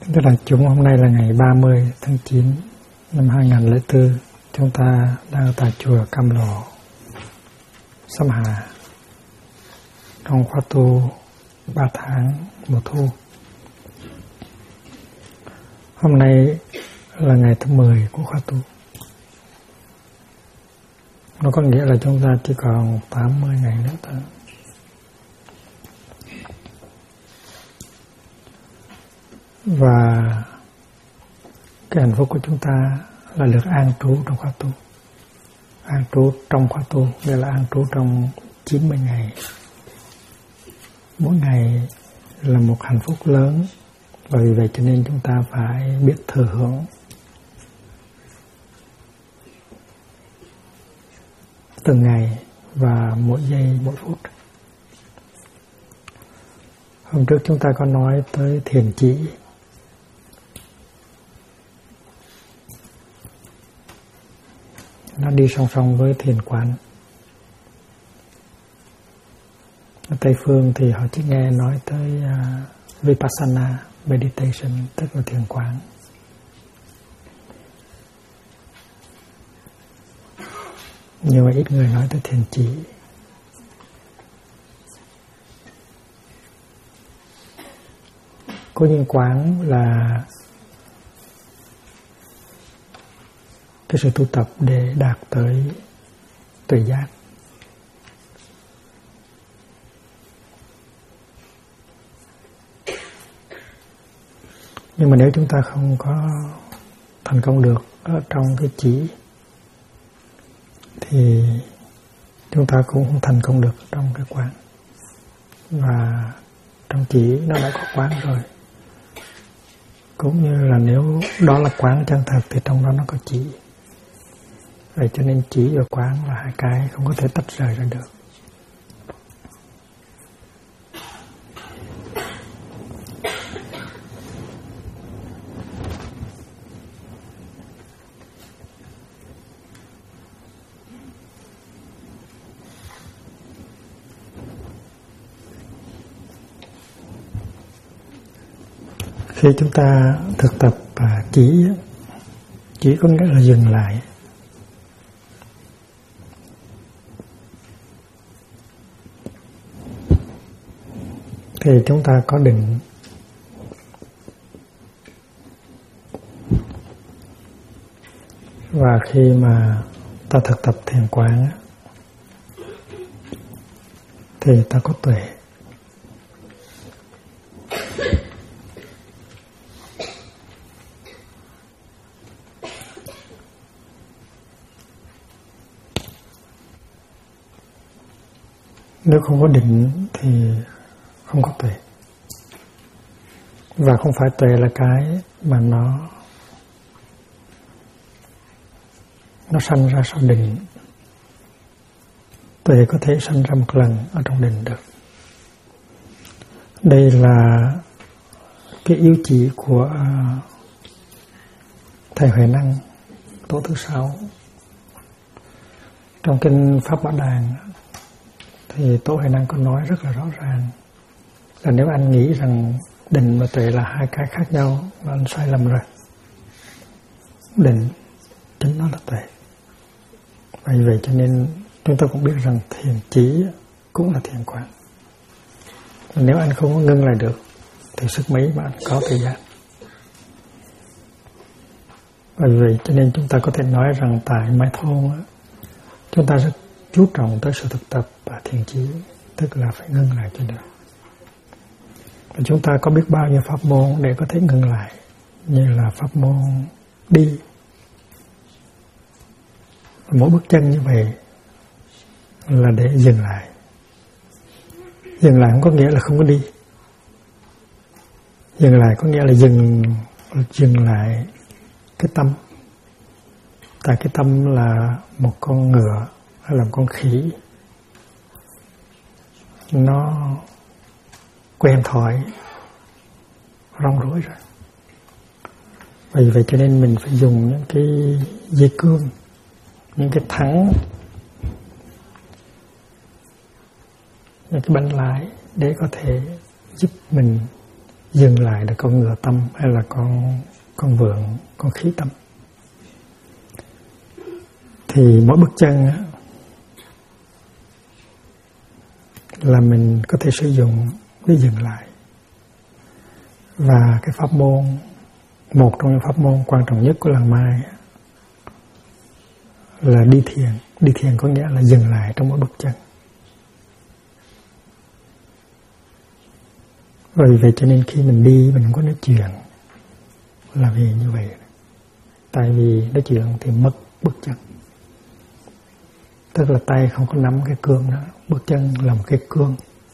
Thưa đại chúng, hôm nay là ngày 30 tháng 9 năm 2004. Chúng ta đang tại chùa Cam Lộ, Sâm Hà, trong khóa tu 3 tháng mùa thu. Hôm nay là ngày thứ 10 của khóa tu. Nó có nghĩa là chúng ta chỉ còn 80 ngày nữa thôi. Và cái hạnh phúc của chúng ta là được an trú trong khóa tu. An trú trong khóa tu nghĩa là an trú trong 90 ngày. Mỗi ngày là một hạnh phúc lớn, và vì vậy cho nên chúng ta phải biết thừa hưởng từng ngày và mỗi giây mỗi phút. Hôm trước chúng ta có nói tới thiền chỉ. Nó đi song song với thiền quán. Ở Tây phương thì họ chỉ nghe nói tới Vipassana meditation, tức là thiền quán. Nhưng mà ít người nói tới thiền chỉ. Cố nhiên quán là cái sự tu tập để đạt tới tuệ giác. Nhưng mà nếu chúng ta không có thành công được ở trong cái chỉ thì chúng ta cũng không thành công được trong cái quán. Và trong chỉ nó đã có quán rồi. Cũng như là nếu đó là quán chân thật thì trong đó nó có chỉ. Vậy cho nên chỉ và quán là hai cái không có thể tách rời ra được. Khi chúng ta thực tập chỉ có nghĩa là dừng lại. Thì chúng ta có định. Và khi mà ta thực tập thiền quán thì ta có tuệ. Nếu không có định thì không có tuệ. Và không phải tuệ là cái mà nó sanh ra sau định. Tuệ có thể sanh ra một lần ở trong định được. Đây là cái yếu chỉ của Thầy Huệ Năng, tổ thứ 6. Trong kinh Pháp Bảo Đàn thì Tổ Huệ Năng có nói rất là rõ ràng là nếu anh nghĩ rằng định và tuệ là hai cái khác nhau là anh sai lầm rồi. Định chính nó là tuệ. Vì vậy cho nên chúng ta cũng biết rằng thiền chỉ cũng là thiền quán. Nếu anh không có ngưng lại được thì sức mấy mà anh có thời gian. Vì vậy cho nên chúng ta có thể nói rằng tại Mai Thôn chúng ta rất chú trọng tới sự thực tập và thiền chỉ, tức là phải ngưng lại cho được. Và chúng ta có biết bao nhiêu pháp môn để có thể ngưng lại, như là pháp môn đi. Mỗi bước chân như vậy là để dừng lại. Dừng lại không có nghĩa là không có đi. Dừng lại có nghĩa là dừng lại cái tâm. Tại cái tâm là một con ngựa hay là một con khỉ. Nó quen thói rong ruổi rồi. Vì vậy cho nên mình phải dùng những cái dây cương, những cái thắng, những cái bánh lái để có thể giúp mình dừng lại là con ngựa tâm hay là con vượn, con khí tâm. Thì mỗi bước chân là mình có thể sử dụng để dừng lại. Và cái pháp môn, một trong những pháp môn quan trọng nhất của làng Mai là đi thiền. Đi thiền có nghĩa là dừng lại trong mỗi bước chân. Vì vậy cho nên khi mình đi mình không có nói chuyện là vì như vậy. Tại vì nói chuyện thì mất bước chân. Tức là tay không có nắm cái cương đó. Bước chân là một cái cương.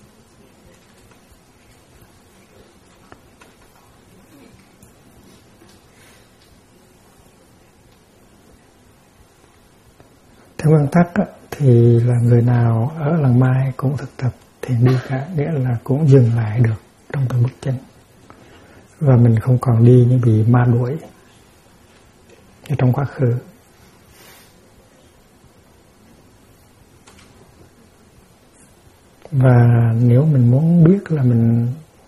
Theo nguyên tắc thì là người nào ở làng Mai cũng thực tập thiền đi cả, nghĩa là cũng dừng lại được trong từng bước chân. Và mình không còn đi như bị ma đuổi như trong quá khứ. Và nếu mình muốn biết là mình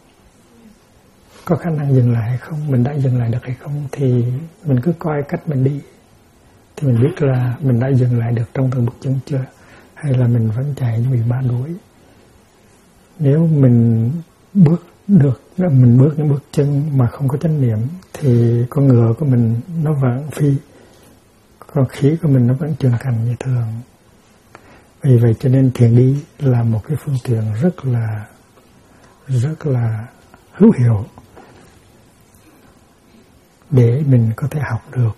có khả năng dừng lại hay không, mình đã dừng lại được hay không, thì mình cứ coi cách mình đi thì mình biết là mình đã dừng lại được trong từng bước chân chưa, hay là mình vẫn chạy như bị ma đuổi. Nếu mình bước được, mình bước những bước chân mà không có chánh niệm thì con ngựa của mình nó vẫn phi, con khí của mình nó vẫn trường cành như thường. Vì vậy cho nên thiền đi là một cái phương tiện rất là hữu hiệu để mình có thể học được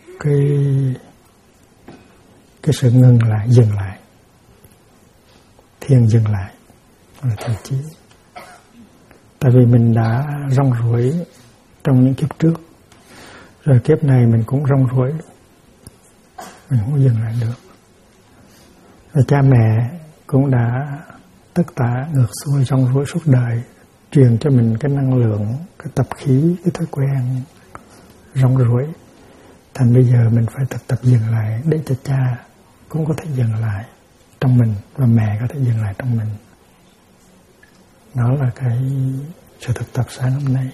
cái sự ngừng lại, dừng lại. Thiền dừng lại là thiền chí. Tại vì mình đã rong ruổi trong những kiếp trước, rồi kiếp này mình cũng rong ruổi, mình không dừng lại được. Và cha mẹ cũng đã tất tả ngược xuôi rong ruổi suốt đời, truyền cho mình cái năng lượng, cái tập khí, cái thói quen rong ruổi. Thành bây giờ mình phải thực tập dừng lại để cho cha cũng có thể dừng lại trong mình và mẹ có thể dừng lại trong mình. Đó là cái sự thực tập sáng hôm nay.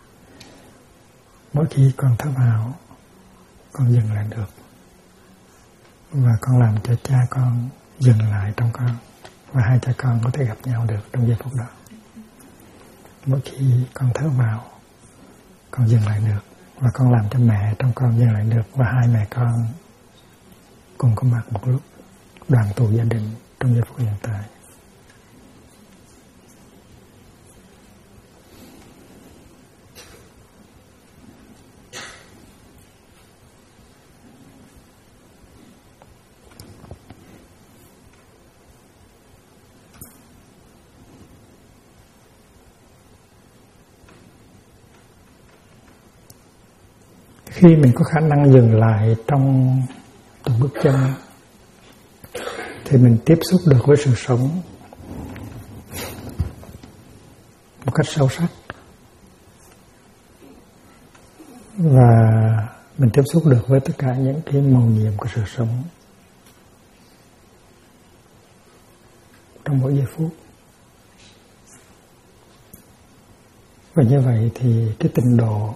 Mỗi khi con thở vào, con dừng lại được. Và con làm cho cha con dừng lại trong con. Và hai cha con có thể gặp nhau được trong giây phút đó. Mỗi khi con thở vào, con dừng lại được. Và con làm cho mẹ trong con dừng lại được. Và hai mẹ con cùng có mặt một lúc, đoàn tụ gia đình trong giây phút hiện tại. Khi mình có khả năng dừng lại trong từng bước chân thì mình tiếp xúc được với sự sống một cách sâu sắc. Và mình tiếp xúc được với tất cả những cái màu nhiệm của sự sống trong mỗi giây phút. Và như vậy thì cái trình độ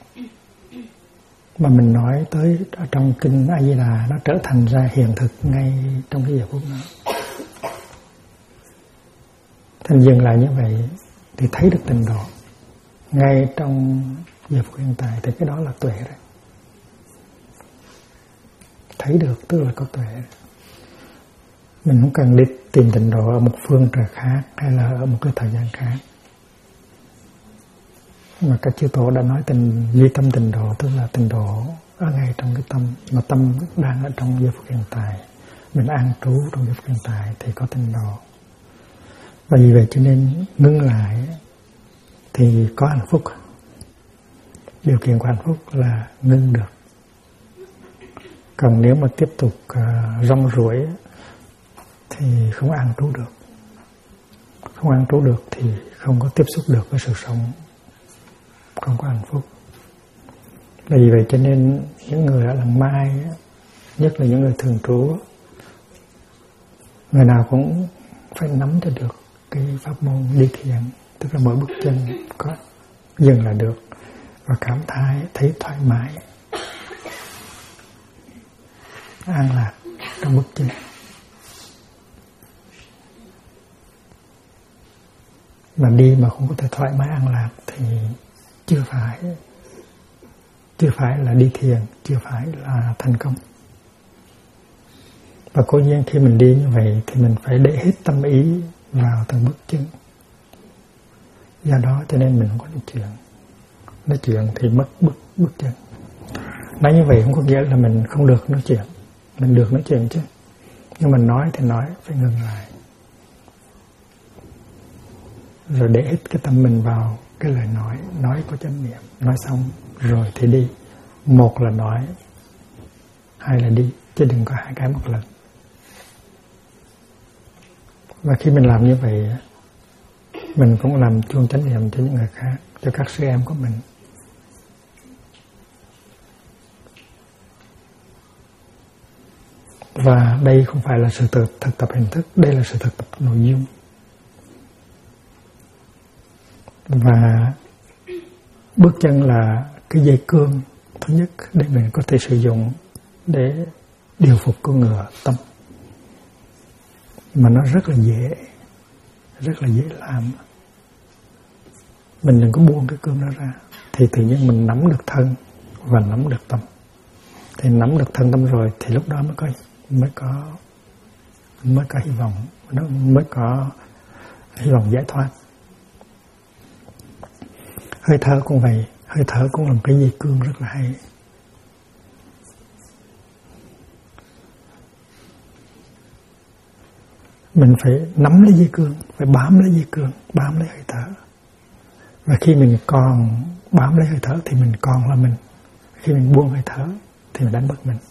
mà mình nói tới ở trong kinh A Di Đà nó trở thành ra hiện thực ngay trong cái giờ phút đó. Thành dừng lại như vậy thì thấy được trình độ ngay trong giờ phút hiện tại, thì cái đó là tuệ đấy. Thấy được tức là có tuệ. Mình không cần đi tìm trình độ ở một phương trời khác hay là ở một cái thời gian khác. Mà các chư tổ đã nói duy tâm tịnh độ, tức là tịnh độ ở ngay trong cái tâm, mà tâm đang ở trong giây phút hiện tại, mình an trú trong giây phút hiện tại thì có tịnh độ. Và vì vậy cho nên ngưng lại thì có hạnh phúc. Điều kiện của hạnh phúc là ngưng được. Còn nếu mà tiếp tục rong ruổi thì không an trú được. Không an trú được thì không có tiếp xúc được với sự sống, không có hạnh phúc. Vì vậy cho nên những người ở làng Mai, nhất là những người thường trú, người nào cũng phải nắm cho được cái pháp môn đi thiền, tức là mỗi bước chân có dừng là được, và cảm thấy thoải mái, an lạc trong bước chân. Mà đi mà không có thể thoải mái an lạc thì chưa phải là đi thiền, chưa phải là thành công. Và cố nhiên khi mình đi như vậy thì mình phải để hết tâm ý vào từng bước chân. Do đó cho nên mình không có nói chuyện thì mất bước chân. Nói như vậy không có nghĩa là mình không được nói chuyện, mình được nói chuyện chứ, nhưng mình nói thì nói phải ngừng lại, rồi để hết cái tâm mình vào cái lời nói có chánh niệm. Nói xong rồi thì đi, một là nói, hai là đi, chứ đừng có hai cái một lần. Và khi mình làm như vậy, mình cũng làm chuông chánh niệm cho những người khác, cho các sư em của mình. Và đây không phải là sự thực tập hình thức, đây là sự thực tập nội dung. Và bước chân là cái dây cương thứ nhất để mình có thể sử dụng để điều phục con ngựa tâm. Mà nó rất là dễ làm. Mình đừng có buông cái cương đó ra, thì tự nhiên mình nắm được thân và nắm được tâm. Thì nắm được thân tâm rồi thì lúc đó mới có hy vọng, nó mới có hy vọng giải thoát. Hơi thở cũng vậy, hơi thở cũng là một cái dây cương rất là hay. Mình phải nắm lấy dây cương, phải bám lấy dây cương, bám lấy hơi thở. Và khi mình còn bám lấy hơi thở thì mình còn là mình. Khi mình buông hơi thở thì mình đánh mất mình.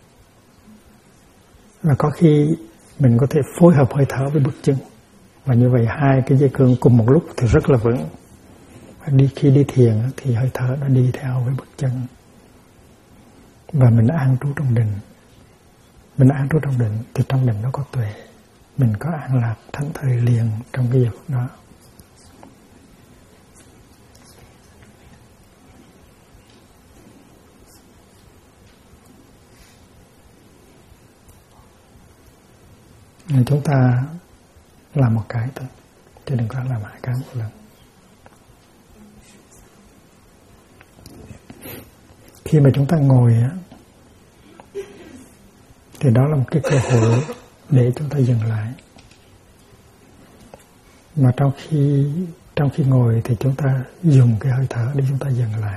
Và có khi mình có thể phối hợp hơi thở với bước chân. Và như vậy hai cái dây cương cùng một lúc thì rất là vững. Khi đi thiền thì hơi thở nó đi theo với bước chân. Và mình an trú trong định. Mình an trú trong định thì trong định nó có tuệ. Mình có an lạc thảnh thơi liền trong cái giờ phút đó. Nên chúng ta làm một cái thôi, chứ đừng có làm hai cái một lần. Khi mà chúng ta ngồi thì đó là một cái cơ hội để chúng ta dừng lại. Mà trong khi ngồi thì chúng ta dùng cái hơi thở để chúng ta dừng lại.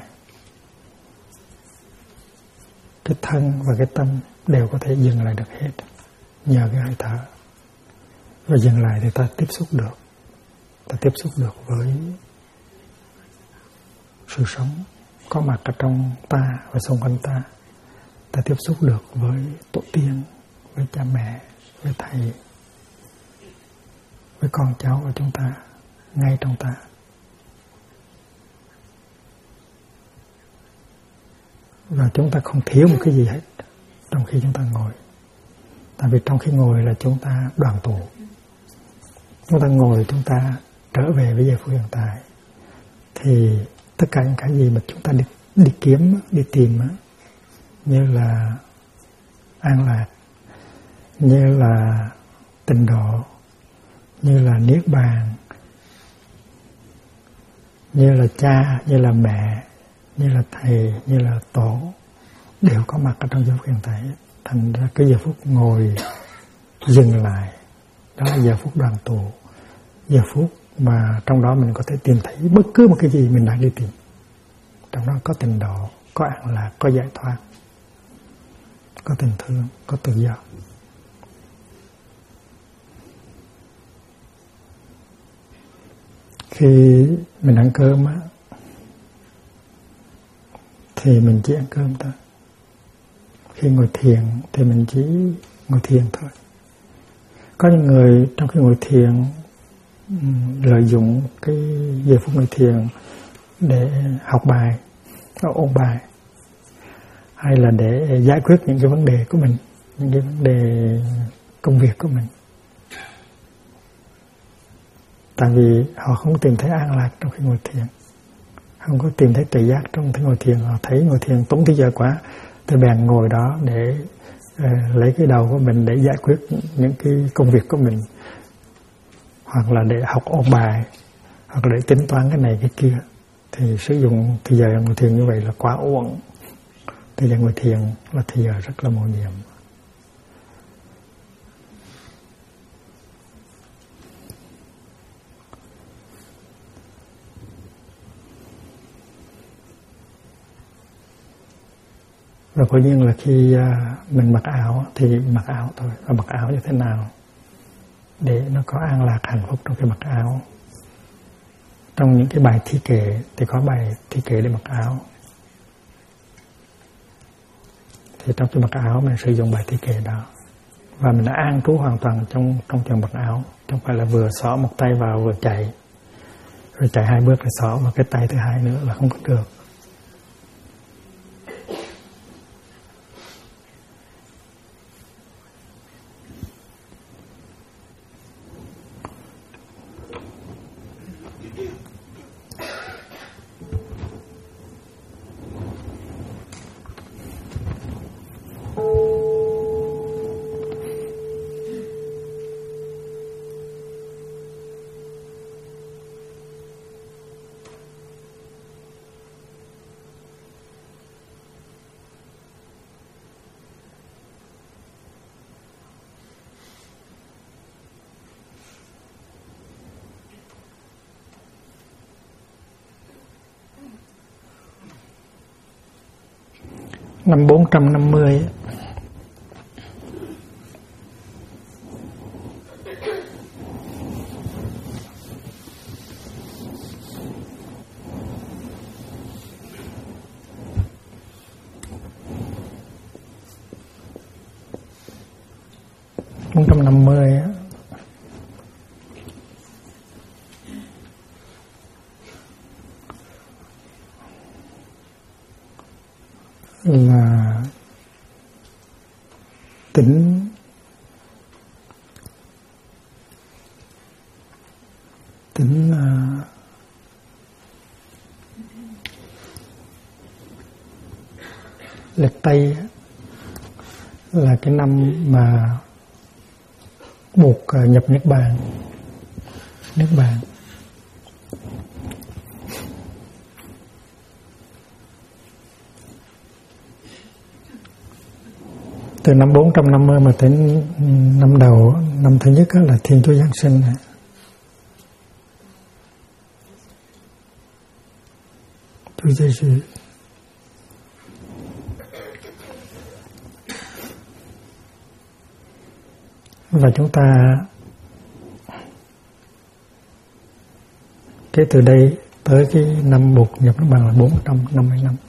Cái thân và cái tâm đều có thể dừng lại được hết nhờ cái hơi thở. Và dừng lại thì ta tiếp xúc được. Ta tiếp xúc được với sự sống có mặt ở trong ta và xung quanh ta. Ta tiếp xúc được với tổ tiên, với cha mẹ, với thầy, với con cháu của chúng ta, ngay trong ta. Và chúng ta không thiếu một cái gì hết trong khi chúng ta ngồi. Tại vì trong khi ngồi là chúng ta đoàn tụ. Chúng ta ngồi, chúng ta trở về với giây phút hiện tại. Thì tất cả những cái gì mà chúng ta đi kiếm, đi tìm, như là an lạc, như là tịnh độ, như là niết bàn, như là cha, như là mẹ, như là thầy, như là tổ, đều có mặt ở trong giây phút hiện tại. Thành ra cái giờ phút ngồi dừng lại, đó là giờ phút đoàn tụ, giờ phút mà trong đó mình có thể tìm thấy bất cứ một cái gì mình đang đi tìm. Trong đó có tịnh độ, có an lạc, có giải thoát, có tình thương, có tự do. Khi mình ăn cơm thì mình chỉ ăn cơm thôi. Khi ngồi thiền thì mình chỉ ngồi thiền thôi. Có những người trong khi ngồi thiền lợi dụng cái giờ phút ngồi thiền để học bài, ôn bài, hay là để giải quyết những cái vấn đề của mình, những cái vấn đề công việc của mình. Tại vì họ không tìm thấy an lạc trong khi ngồi thiền. không có tìm thấy tự giác trong cái ngồi thiền. Họ thấy ngồi thiền tốn thời giờ quá, thì bèn ngồi đó để lấy cái đầu của mình để giải quyết những cái công việc của mình, hoặc là để học ôn bài, hoặc là để tính toán cái này cái kia. Thì sử dụng thời giờ ngồi thiền như vậy là quá uổng. Thời giờ ngồi thiền là thời giờ rất là mầu nhiệm. Và quả nhiên là khi mình mặc áo thì mặc áo thôi. Và mặc áo như thế nào để nó có an lạc hạnh phúc trong cái mặc áo. Trong những cái bài thi kệ thì có bài thi kệ để mặc áo. Thì trong cái mặc áo mình sử dụng bài thi kệ đó. Và mình đã an trú hoàn toàn trong chuyện mặc áo. Không phải là vừa xỏ một tay vào vừa chạy. Rồi chạy 2 bước rồi xỏ vào cái tay thứ hai nữa là không có được. Năm 450 là tỉnh lịch Tây là cái năm mà buộc nhập Niết Bàn. Từ năm 450 mà đến năm đầu, năm thứ nhất là Thiên Chúa Giáng sinh. Chúa Giêsu. Và chúng ta kể từ đây tới cái năm buộc nhập Niết Bàn là 450 năm.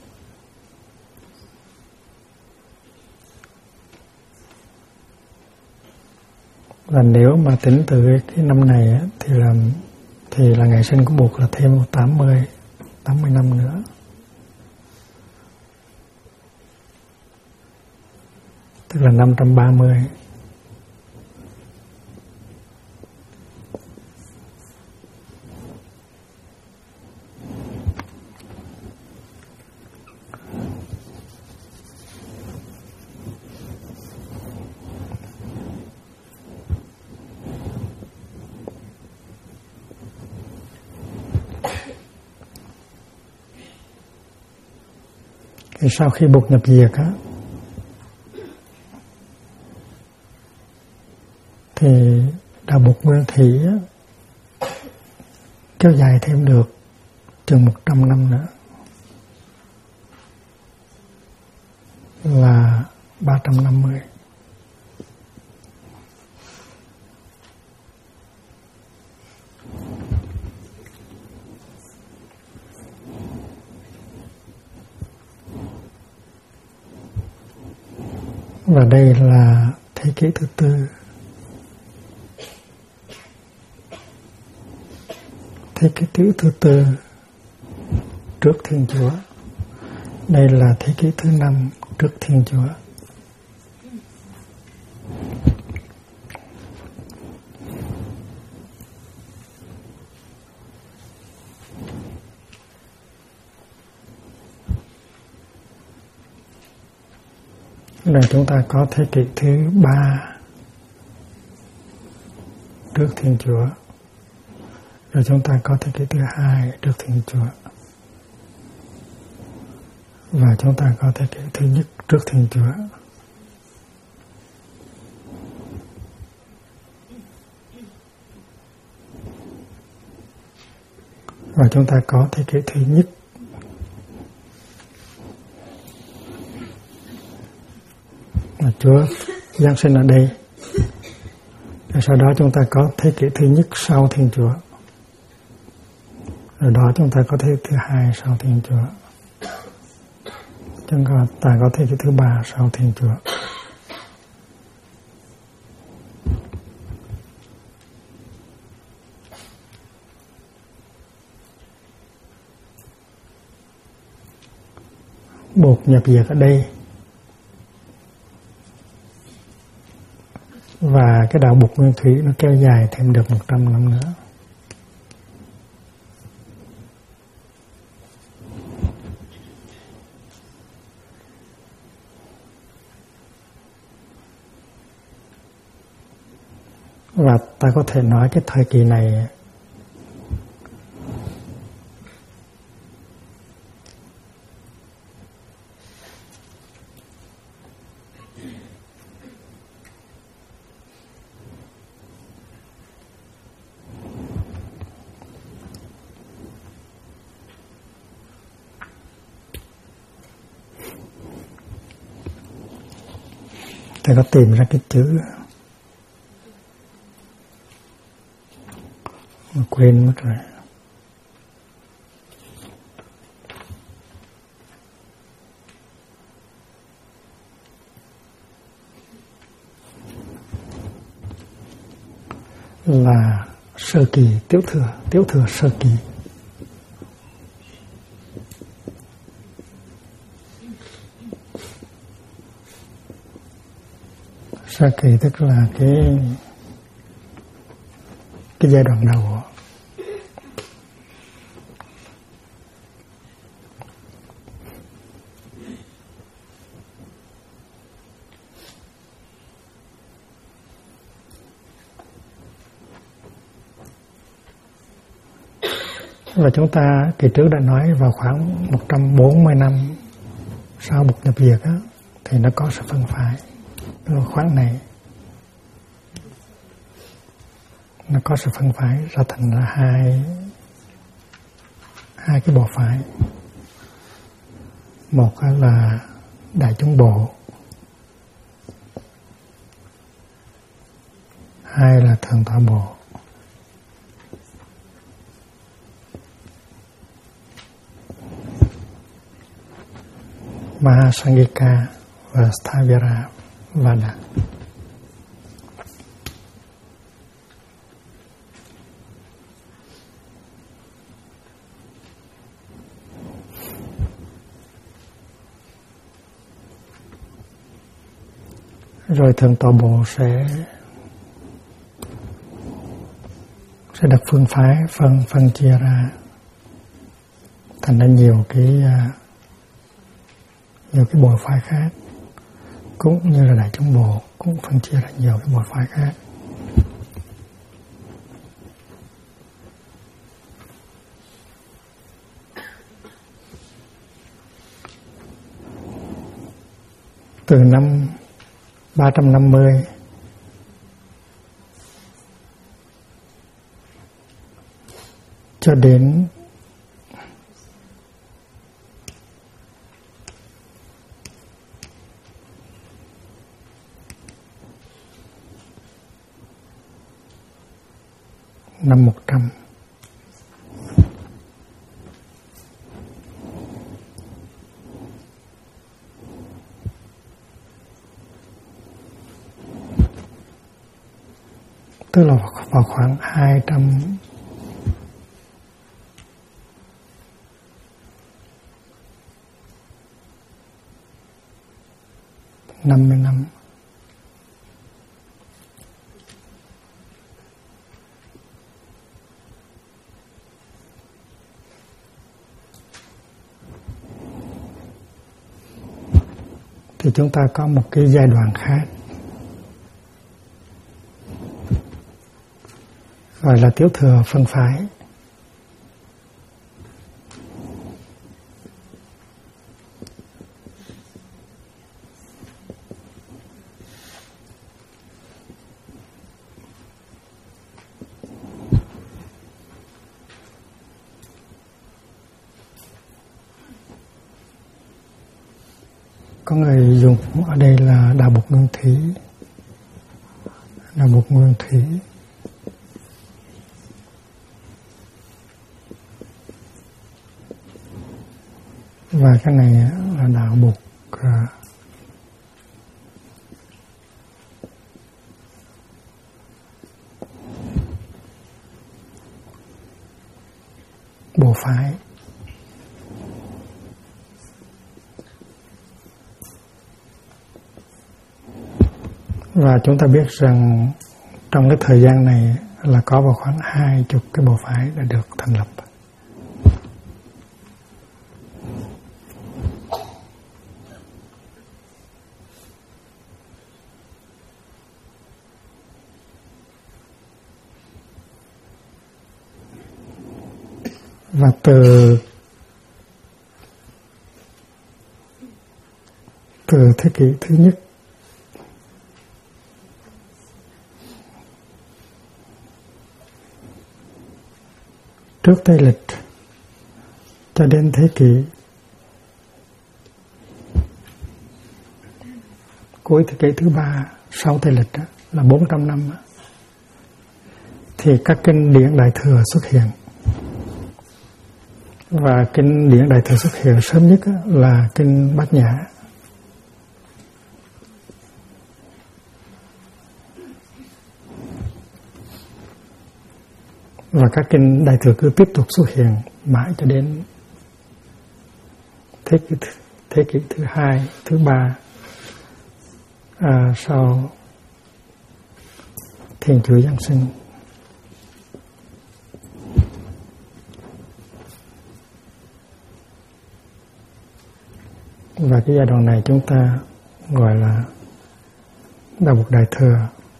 Và nếu mà tính từ cái năm này á, thì là ngày sinh của Bụt là thêm 80 năm nữa. Tức là 530. Thì sau khi Bụt nhập diệt á, thì Đạo Bụt Nguyên Thủy á, kéo dài thêm được chừng 100 năm nữa, là 350. Và đây là thế kỷ thứ tư. Thế kỷ thứ tư trước Thiên Chúa. Đây là thế kỷ thứ 5 trước Thiên Chúa. Rồi chúng ta có thế kỷ thứ 3 trước Thiên Chúa. Rồi chúng ta có thế kỷ thứ 2 trước Thiên Chúa. Và chúng ta có thế kỷ thứ nhất trước Thiên Chúa. Và chúng ta có thế kỷ thứ nhất mà Chúa Giáng sinh ở đây. Rồi sau đó chúng ta có thế kỷ thứ nhất sau Thiên Chúa. Rồi đó chúng ta có thế kỷ thứ 2 sau Thiên Chúa. Chúng ta có thế kỷ thứ 3 sau Thiên Chúa. Bột nhập diệt ở đây. Và cái đạo Bụt Nguyên Thủy nó kéo dài thêm được 100 năm nữa. Và ta có thể nói cái thời kỳ này ta có tìm ra cái chữ mà quên mất rồi. Là sơ kỳ tiểu thừa sơ kỳ. Sơ kỳ tức là cái giai đoạn đầu. Và chúng ta kỳ trước đã nói vào khoảng 140 năm sau Bụt nhập diệt á, thì nó có sự phân phái. Cái khoảng này nó có sự phân phái ra thành là hai cái bộ phái. Một là Đại chúng bộ, hai là Thượng tọa bộ. Mahasangika và Sthavira Vada. Rồi Thượng tọa bộ sẽ được phương phái phân chia ra thành ra nhiều cái bộ phái khác, cũng như là Đại chúng bộ cũng phân chia ra nhiều cái bộ phái khác. Từ năm 350 cho đến năm 100 tức là vào khoảng 250 năm. thì chúng ta có một cái giai đoạn khác gọi là tiểu thừa phân phái. Có người dùng ở đây là Đạo Bục Nguyên Thủy. Đạo Bục Nguyên Thủy và cái này là Đạo Bục Bộ Phái. Và chúng ta biết rằng trong cái thời gian này là có vào khoảng 20 cái bộ phái đã được thành lập. Và từ thế kỷ thứ nhất trước Tây lịch cho đến thế kỷ cuối thế kỷ thứ 3 sau Tây lịch đó, là 400 năm đó, thì các kinh điển Đại Thừa xuất hiện. Và kinh điển Đại Thừa xuất hiện sớm nhất đó, là kinh Bát Nhã. Và các kinh Đại Thừa cứ tiếp tục xuất hiện mãi cho đến thế kỷ thứ 2, thứ 3 sau Thiên Chúa Giáng sinh. Và cái giai đoạn này chúng ta gọi là Đạo Bục Đại Thừa.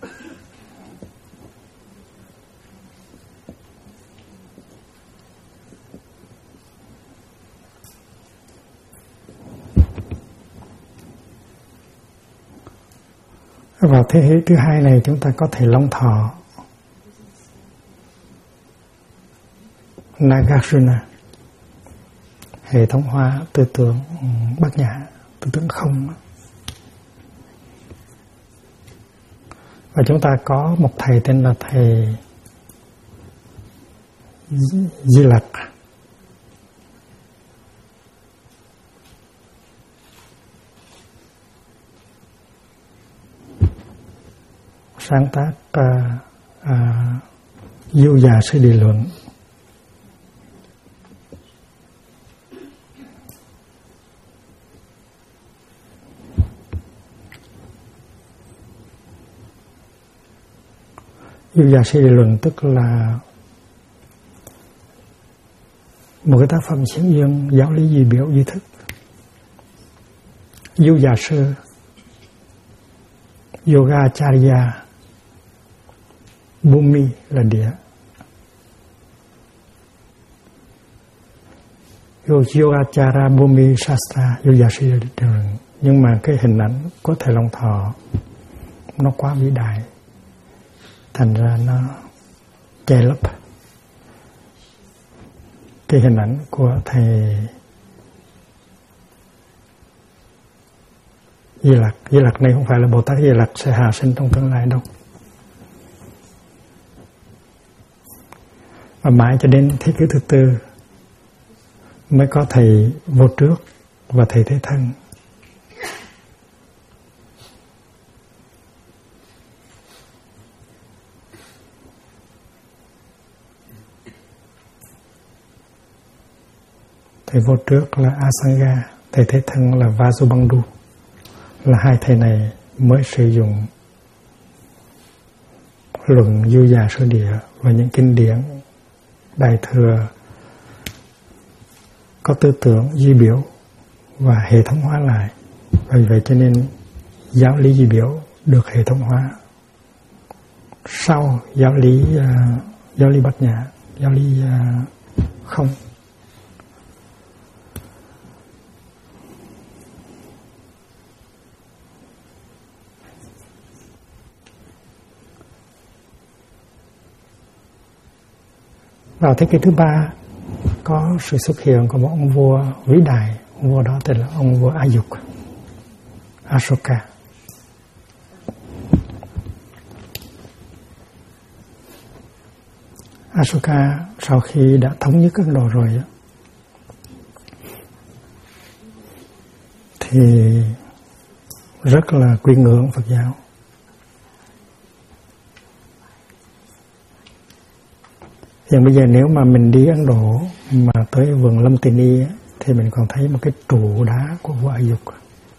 Vào thế hệ thứ 2 này chúng ta có Thầy Long Thọ, Nagarjuna, hệ thống hóa tư tưởng Bát Nhã, tư tưởng không. Và chúng ta có một thầy tên là thầy Di Lặc, sáng tác Du Già Sư Địa Luận. Du Già Sư Địa Luận tức là một cái tác phẩm diễn dương giáo lý duy biểu duy thức. Du Già Sư, Yogacharya, Bhumi là địa, Yogacharya Bhumi Shastra, Du Già Sư Địa Luận. Nhưng mà cái hình ảnh của Thầy Long Thọ nó quá vĩ đại, thành ra nó che lấp cái hình ảnh của thầy Di Lặc. Di Lặc này không phải là Bồ Tát Di Lặc sẽ hạ sinh trong tương lai đâu. Và mãi cho đến thế kỷ thứ 4 mới có thầy Vô Trước và thầy Thế Thân. Thầy Vô Trước là Asanga, thầy Thế Thân là Vasubandhu. Là hai thầy này mới sử dụng luận Du Già Sơ Địa và những kinh điển Đại Thừa có tư tưởng duy biểu và hệ thống hóa lại. Vì vậy cho nên giáo lý di biểu được hệ thống hóa sau giáo lý Bát Nhã, giáo lý không. Vào thế kỷ thứ 3 có sự xuất hiện của một ông vua vĩ đại. Ông vua đó tên là ông vua A Dục, Asoka. Asoka sau khi đã thống nhất Ấn Độ rồi thì rất là quy ngưỡng Phật giáo. Hiện bây giờ nếu mà mình đi Ấn Độ mà tới vườn Lâm Tỳ Ni thì mình còn thấy một cái trụ đá của vua A Dục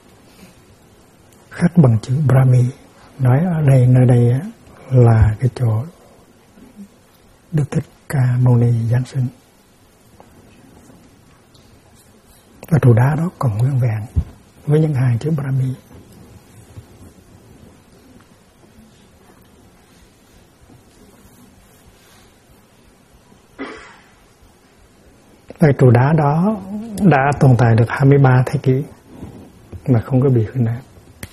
khắc bằng chữ Brahmi, nói ở đây nơi đây là cái chỗ Đức Thích Ca Mâu Ni giáng sinh. Và trụ đá đó còn nguyên vẹn với những hàng chữ Brahmi. Cái trụ đá đó đã tồn tại được 23 thế kỷ mà không có bị hư nát.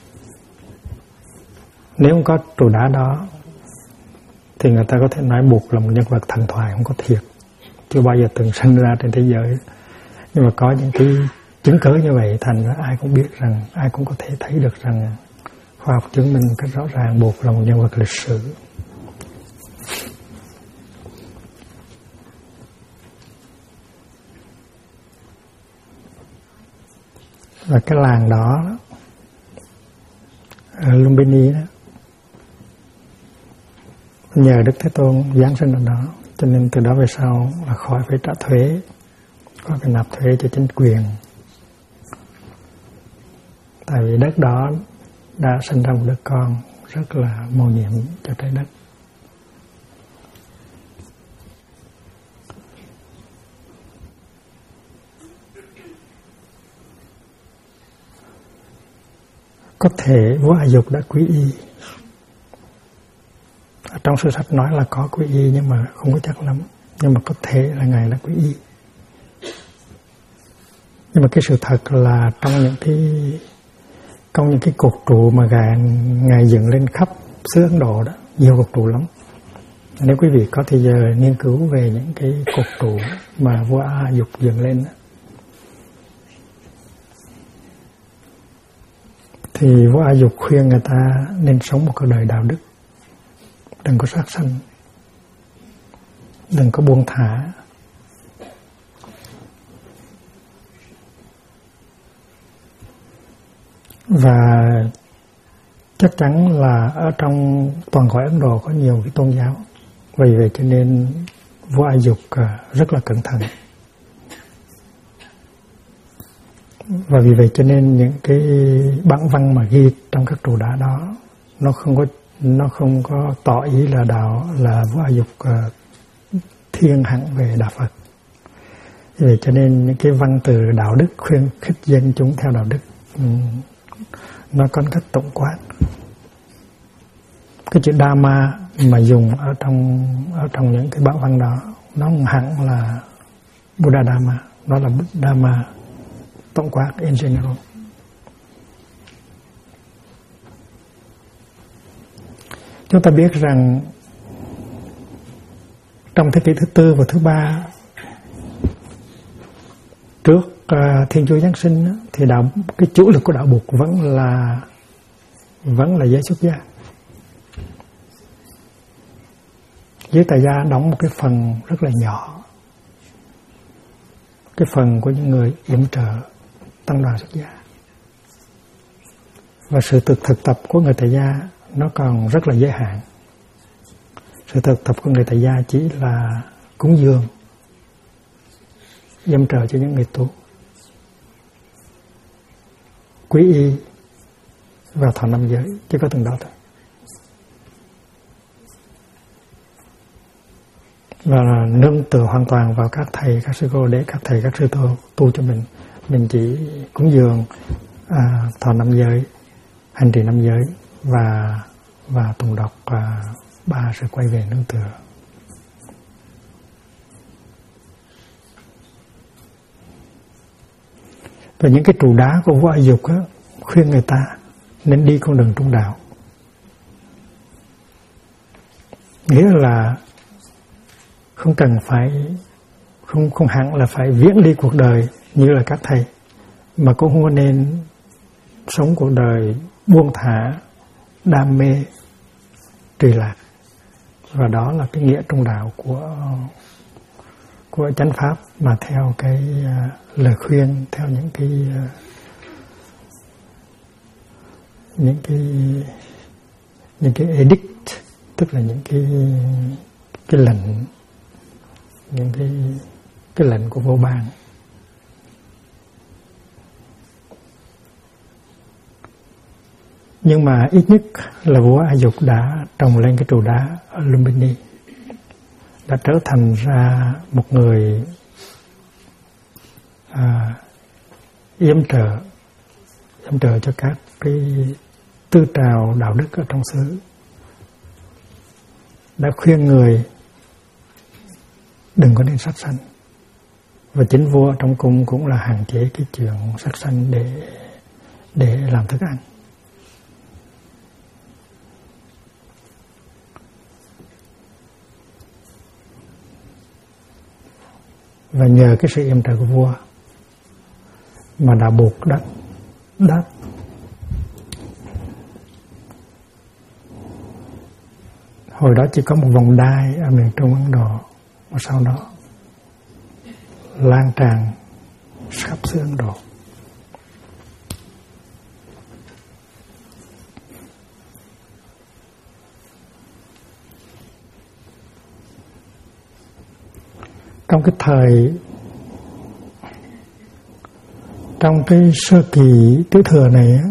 Nếu không có trụ đá đó thì người ta có thể nói Bụt là một nhân vật thần thoại không có thiệt, chưa bao giờ từng sinh ra trên thế giới. Nhưng mà có những cái chứng cứ như vậy, thành ra ai cũng biết rằng, ai cũng có thể thấy được rằng khoa học chứng minh cách rõ ràng Bụt là một nhân vật lịch sử. Và cái làng đó ở Lumbini đó, nhờ Đức Thế Tôn giáng sinh ở đó, cho nên từ đó về sau là khỏi phải trả thuế, khỏi phải nạp thuế cho chính quyền. Tại vì đất đó đã sinh ra một đứa con rất là mầu nhiệm cho trái đất. Có thể vua A Dục đã quy y. Ở trong sử sách nói là có quy y nhưng mà không có chắc lắm. Nhưng mà có thể là Ngài đã quy y. Nhưng mà cái sự thật là trong những cái cột trụ mà Ngài dựng lên khắp xứ Ấn Độ đó, nhiều cột trụ lắm. Nếu quý vị có thời giờ nghiên cứu về những cái cột trụ mà vua A Dục dựng lên đó, thì vua A Dục khuyên người ta nên sống một cuộc đời đạo đức, đừng có sát sanh, đừng có buông thả, và chắc chắn là ở trong toàn cõi Ấn Độ có nhiều cái tôn giáo. Vì vậy cho nên vua A Dục rất là cẩn thận. Và vì vậy cho nên những cái bản văn mà ghi trong các trụ đá đó nó không có tỏ ý là đạo là vua A Dục thiên hẳn về đạo Phật. Vì vậy cho nên những cái văn từ đạo đức khuyên khích dân chúng theo đạo đức nó có cách tổng quát. Cái chữ Dhamma mà dùng ở trong những cái bản văn đó nó không hẳn là Buddha Dhamma, nó là Dhamma tổng quát in general. Chúng ta biết rằng trong thế kỷ thứ 4 và thứ 3 trước Thiên Chúa Giáng sinh thì cái chủ lực của đạo Bụt vẫn là giới xuất gia. Giới tại gia đóng một cái phần rất là nhỏ, cái phần của những người yểm trợ tăng đoàn xuất gia. Và sự thực tập của người tại gia nó còn rất là giới hạn. Sự thực tập của người tại gia chỉ là cúng dường, yểm trợ cho những người tu, quý y và thọ 5 giới, chỉ có từng đó thôi. Và nương tựa hoàn toàn vào các thầy, các sư cô để các thầy, các sư tu cho mình chỉ cúng dường, thọ năm giới, hành trì năm giới và tụng đọc 3 sự quay về nương tựa. Và những cái trụ đá của vua A Dục á, khuyên người ta nên đi con đường trung đạo. Nghĩa là không cần phải, không hẳn là phải viễn đi cuộc đời như là các thầy, mà cũng không nên sống cuộc đời buông thả, đam mê, trì lạc. Và đó là cái nghĩa trung đạo của chánh pháp, mà theo cái lời khuyên, theo những cái edict, tức là những cái lệnh, những cái lệnh của vua ban. Nhưng mà ít nhất là vua A Dục đã trồng lên cái trụ đá ở Lumbini, đã trở thành ra một người yểm trợ cho các cái tư trào đạo đức ở trong xứ, đã khuyên người đừng có nên sát sanh. Và chính vua trong cung cũng là hạn chế cái chuyện sát sanh để làm thức ăn. Và nhờ cái sự yểm trợ của vua mà đạo buộc đáp hồi đó chỉ có một vòng đai ở miền Trung Ấn Độ, và sau đó lan tràn khắp xứ Ấn Độ. Trong cái thời, trong cái sơ kỳ tứ thừa này á,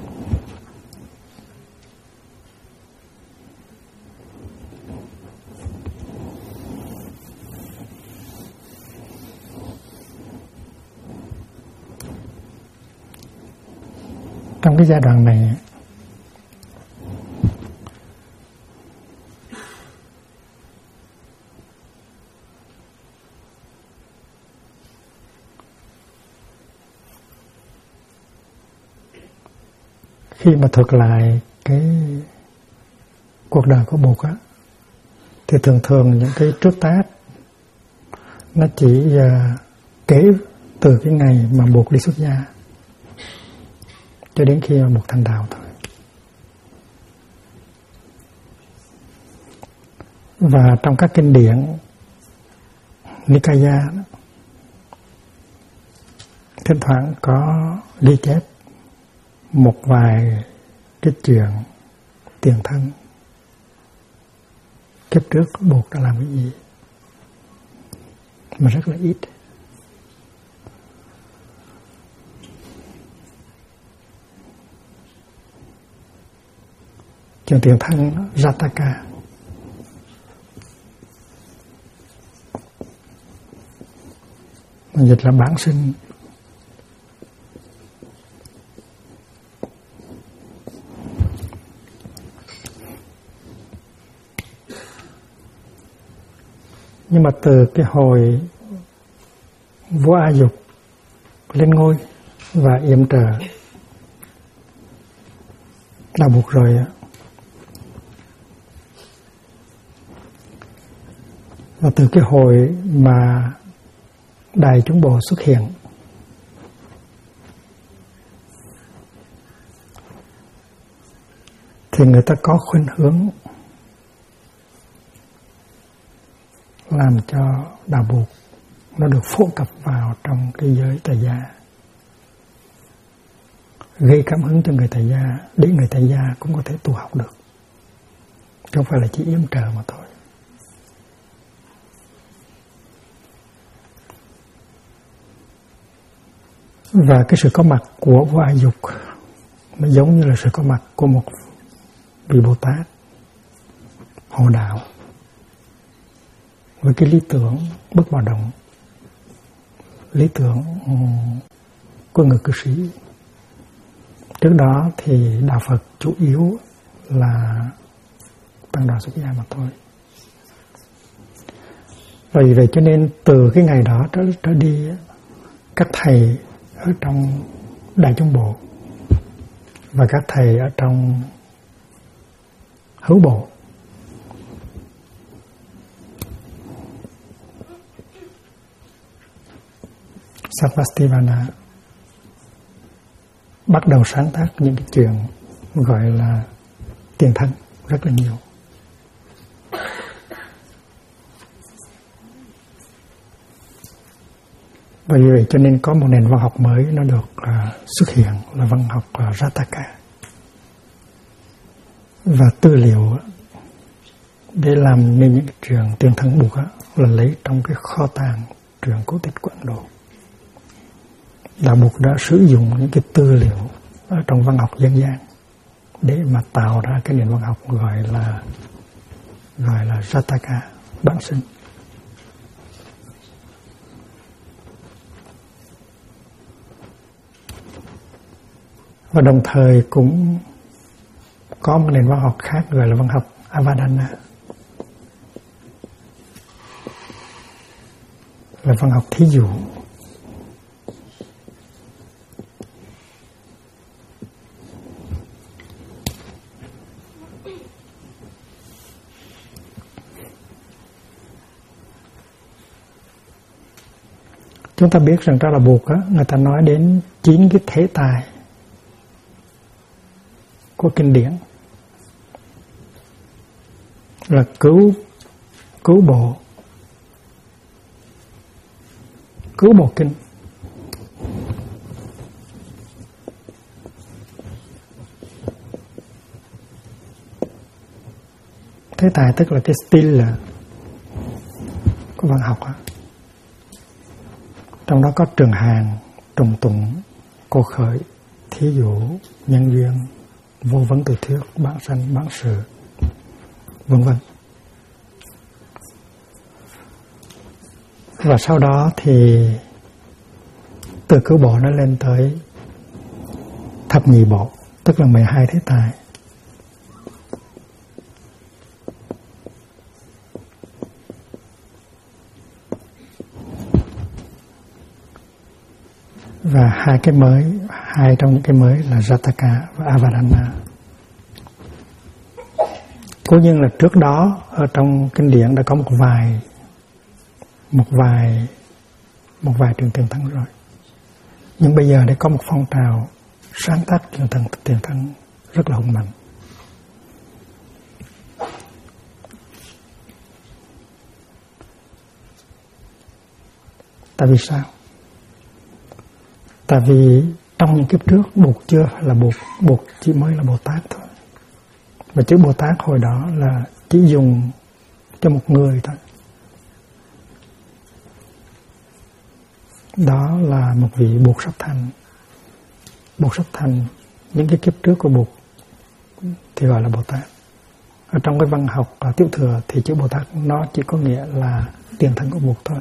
trong cái giai đoạn này khi mà thuật lại cái cuộc đời của Bụt á, thì thường những cái trước tác nó chỉ kể từ cái ngày mà Bụt đi xuất gia cho đến khi mà Bụt thành đạo thôi. Và trong các kinh điển Nikaya đó, thỉnh thoảng có ghi chép một vài cái chuyện tiền thân, kiếp trước Bụt đã làm cái gì, mà rất là ít. Chuyện tiền thân Jataka, mình dịch là bản sinh. Nhưng mà từ cái hồi vua A Dục lên ngôi và yểm trợ đạo Bụt rồi, và từ cái hồi mà Đại Chúng Bồ xuất hiện, thì người ta có khuynh hướng làm cho đạo Bụt nó được phổ cập vào trong cái giới tại gia, gây cảm hứng cho người tại gia để người tại gia cũng có thể tu học được, chứ không phải là chỉ yểm trợ mà thôi. Và cái sự có mặt của vua A Dục nó giống như là sự có mặt của một vị Bồ Tát hộ đạo với cái lý tưởng bất bạo động, lý tưởng của người cư sĩ, Trước đó thì đạo Phật chủ yếu là tăng đoàn xuất gia mà thôi. Vì vậy cho nên từ cái ngày đó trở đi, các thầy ở trong Đại Chúng Bộ và các thầy ở trong Hữu Bộ Sarvastivana bắt đầu sáng tác những cái chuyện gọi là tiền thân rất là nhiều. Và vì vậy cho nên có một nền văn học mới nó được xuất hiện là văn học Rataka. Và tư liệu để làm nên những cái truyện tiền thân Bụt là lấy trong cái kho tàng truyện cổ tích của Ấn Độ. Đạo Bụt đã sử dụng những cái tư liệu ở trong văn học dân gian để mà tạo ra cái nền văn học gọi là Rataka, bản sinh. Và đồng thời cũng có một nền văn học khác gọi là văn học Avadana, là văn học thí dụ. Chúng ta biết rằng trong là Bụt người ta nói đến 9 cái thế tài của kinh điển là cứu bộ kinh, thế tài tức là cái style của văn học trong đó có trường hàng, trùng tụng, cô khởi, thí dụ, nhân duyên, vô vấn từ thuyết, bản sanh, bản sự, vân vân. Và sau đó thì từ cứu bộ nó lên tới thập nhị bộ, tức là 12 thế tài. Và hai trong những cái mới là Rataka và Avadana. Cố nhiên là trước đó ở trong kinh điển đã có một vài trường tiền thân rồi. Nhưng bây giờ đã có một phong trào sáng tác tiền thân rất là hùng mạnh. Tại vì sao? Tại vì trong những kiếp trước Bụt chưa phải là Bụt chỉ mới là Bồ Tát thôi. Và chữ Bồ Tát hồi đó là chỉ dùng cho một người thôi. Đó là một vị Bụt sắp thành. Bụt sắp thành, những cái kiếp trước của Bụt thì gọi là Bồ Tát. Ở trong cái văn học Tiểu Thừa thì chữ Bồ Tát nó chỉ có nghĩa là tiền thân của Bụt thôi.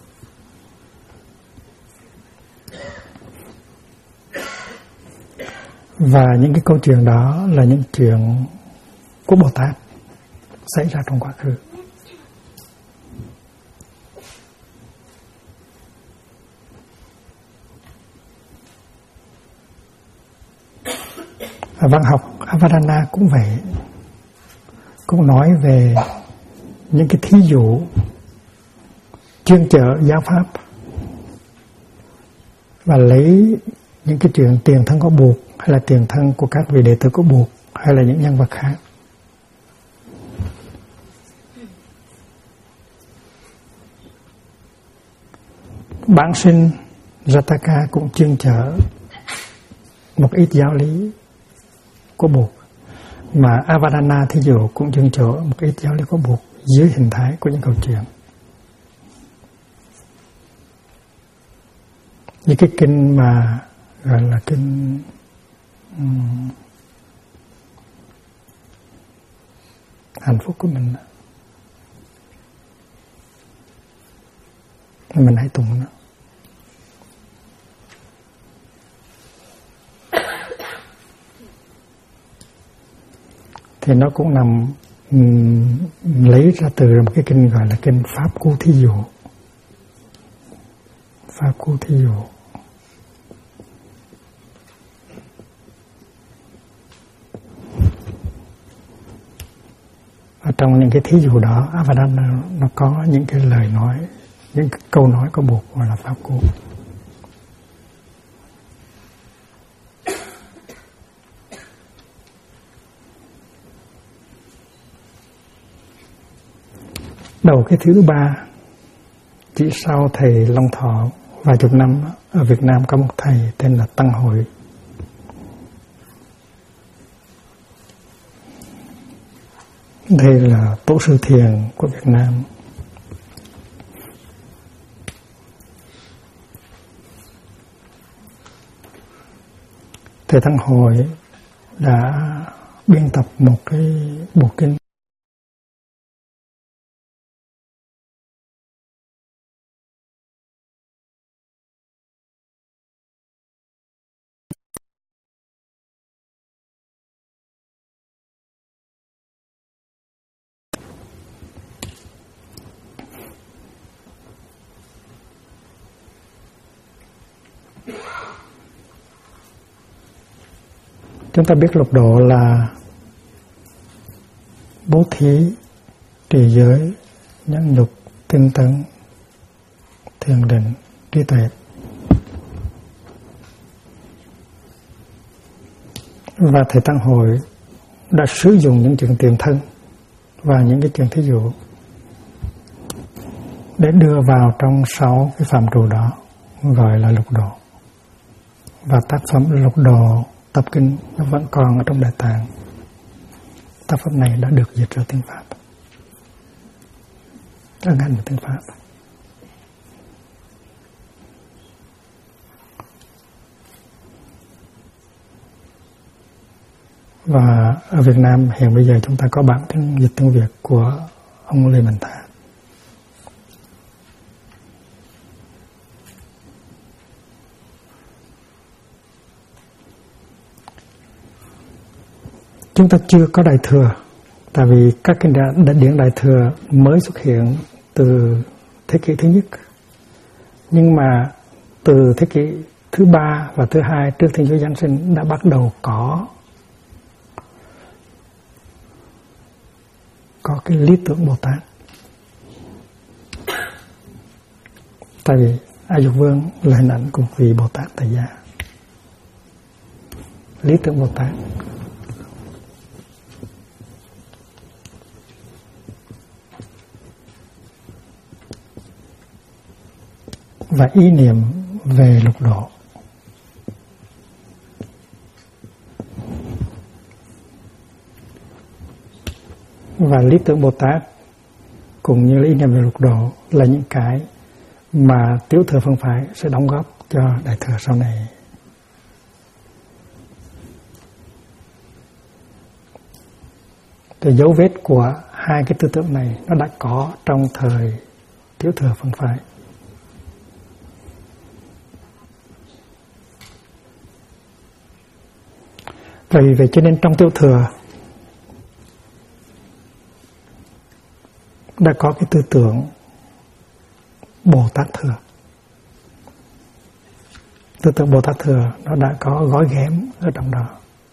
Và những cái câu chuyện đó là những chuyện của Bồ Tát xảy ra trong quá khứ. Và văn học Avadana cũng vậy, cũng nói về những cái thí dụ chuyên chở giáo pháp và lấy những cái chuyện tiền thân của Bụt hay là tiền thân của các vị đệ tử của Bụt hay là những nhân vật khác. Bản sinh Rataka cũng chuyên chở một ít giáo lý của Bụt, mà Avadana thí dụ cũng chuyên chở một ít giáo lý của Bụt dưới hình thái của những câu chuyện. Những cái kinh mà gọi là kinh hạnh phúc của mình hãy tụng nó. thì nó cũng nằm lấy ra từ một cái kinh gọi là kinh Pháp Cú Thí Dụ. Pháp Cú Thí Dụ. Ở trong những cái thí dụ đó, Avadana nó có những cái lời nói, những cái câu nói có buộc gọi là Pháp Cú. Đầu cái thứ ba, chỉ sau thầy Long Thọ vài chục năm, ở Việt Nam có một thầy tên là Tăng Hội. Đây là tổ sư thiền của Việt Nam. Thầy Tăng Hội đã biên tập một cái bộ kinh chúng ta biết lục độ là bố thí, trì giới, nhẫn nhục, tinh tấn, thiền định, trí tuệ. Và thầy Tăng Hội đã sử dụng những chuyện tiền thân và những cái chuyện thí dụ để đưa vào trong 6 cái phạm trù đó, gọi là lục độ. Và tác phẩm lục độ tập kinh nó vẫn còn ở trong Đại Tạng. Tác phẩm này đã được dịch ra tiếng Pháp, đã ngắn vào tiếng Pháp. Và ở Việt Nam hiện bây giờ chúng ta có bản dịch tiếng Việt của ông Lê Mạnh Thà. Chúng ta chưa có Đại Thừa, tại vì các kinh điển Đại Thừa mới xuất hiện từ thế kỷ thứ nhất. Nhưng mà từ thế kỷ thứ 3 và thứ 2 trước Thiên Chúa Giáng sinh đã bắt đầu có cái lý tưởng Bồ Tát. Tại vì A Dục Vương là hình ảnh của một vị Bồ Tát tại gia. Lý tưởng Bồ Tát. Và ý niệm về lục độ. Và lý tưởng Bồ Tát cùng như ý niệm về lục độ là những cái mà Tiểu Thừa Phân Phái sẽ đóng góp cho Đại Thừa sau này. Thì dấu vết của hai cái tư tưởng này nó đã có trong thời Tiểu Thừa Phân Phái. Vì vậy cho nên trong Tiểu Thừa đã có cái tư tưởng Bồ Tát Thừa. Tư tưởng Bồ Tát Thừa nó đã có gói ghém ở trong đó.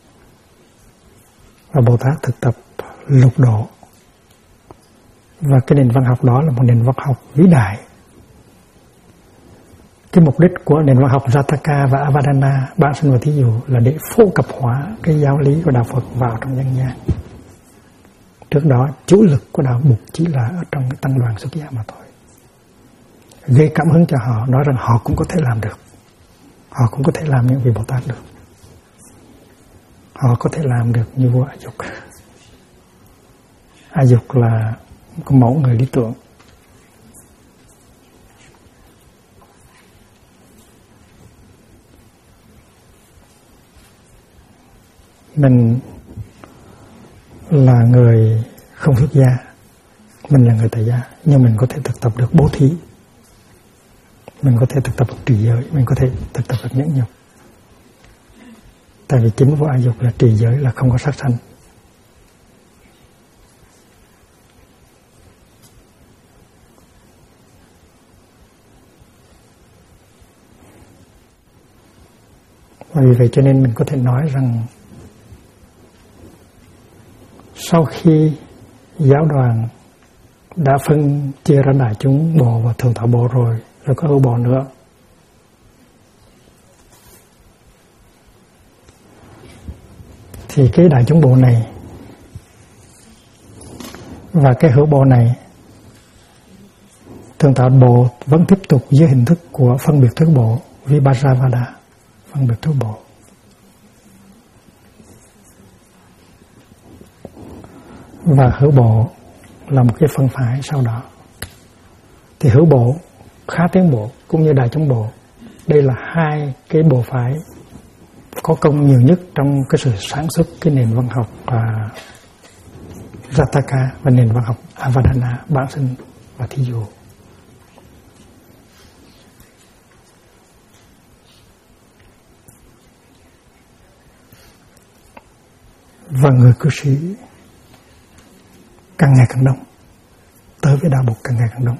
Và Bồ Tát thực tập lục độ. Và cái nền văn học đó là một nền văn học vĩ đại. Cái mục đích của nền văn học Jataka và Avadana, bản sinh và thí dụ là để phổ cập hóa cái giáo lý của Đạo Phật vào trong nhân gian. Trước đó, chủ lực của Đạo Bụt chỉ là ở trong cái tăng đoàn xuất gia mà thôi. Gây cảm hứng cho họ, nói rằng họ cũng có thể làm được. Họ cũng có thể làm những vị Bồ Tát được. Họ có thể làm được như vua A Dục. A Dục là một mẫu người lý tưởng. Mình là người không xuất gia, mình là người tại gia, nhưng mình có thể thực tập được bố thí, mình có thể thực tập được trì giới, mình có thể thực tập được nhẫn nhục. Tại vì chính vua A Dục là trì giới, là không có sát sanh. Và vì vậy cho nên mình có thể nói rằng sau khi giáo đoàn đã phân chia ra đại chúng bộ và thượng tọa bộ rồi có hữu bộ nữa, thì cái đại chúng bộ này và cái hữu bộ này, thượng tọa bộ vẫn tiếp tục dưới hình thức của phân biệt thức bộ, Vibhajavada, phân biệt thức bộ. Và hữu bộ là một cái phân phái sau đó. Thì hữu bộ khá tiến bộ cũng như đại chúng bộ, đây là hai cái bộ phái có công nhiều nhất trong cái sự sản xuất cái nền văn học Jataka và nền văn học Avadana, bản sinh và thí dụ. Và người cư sĩ càng ngày càng đông, tới với đạo Bụt càng ngày càng đông.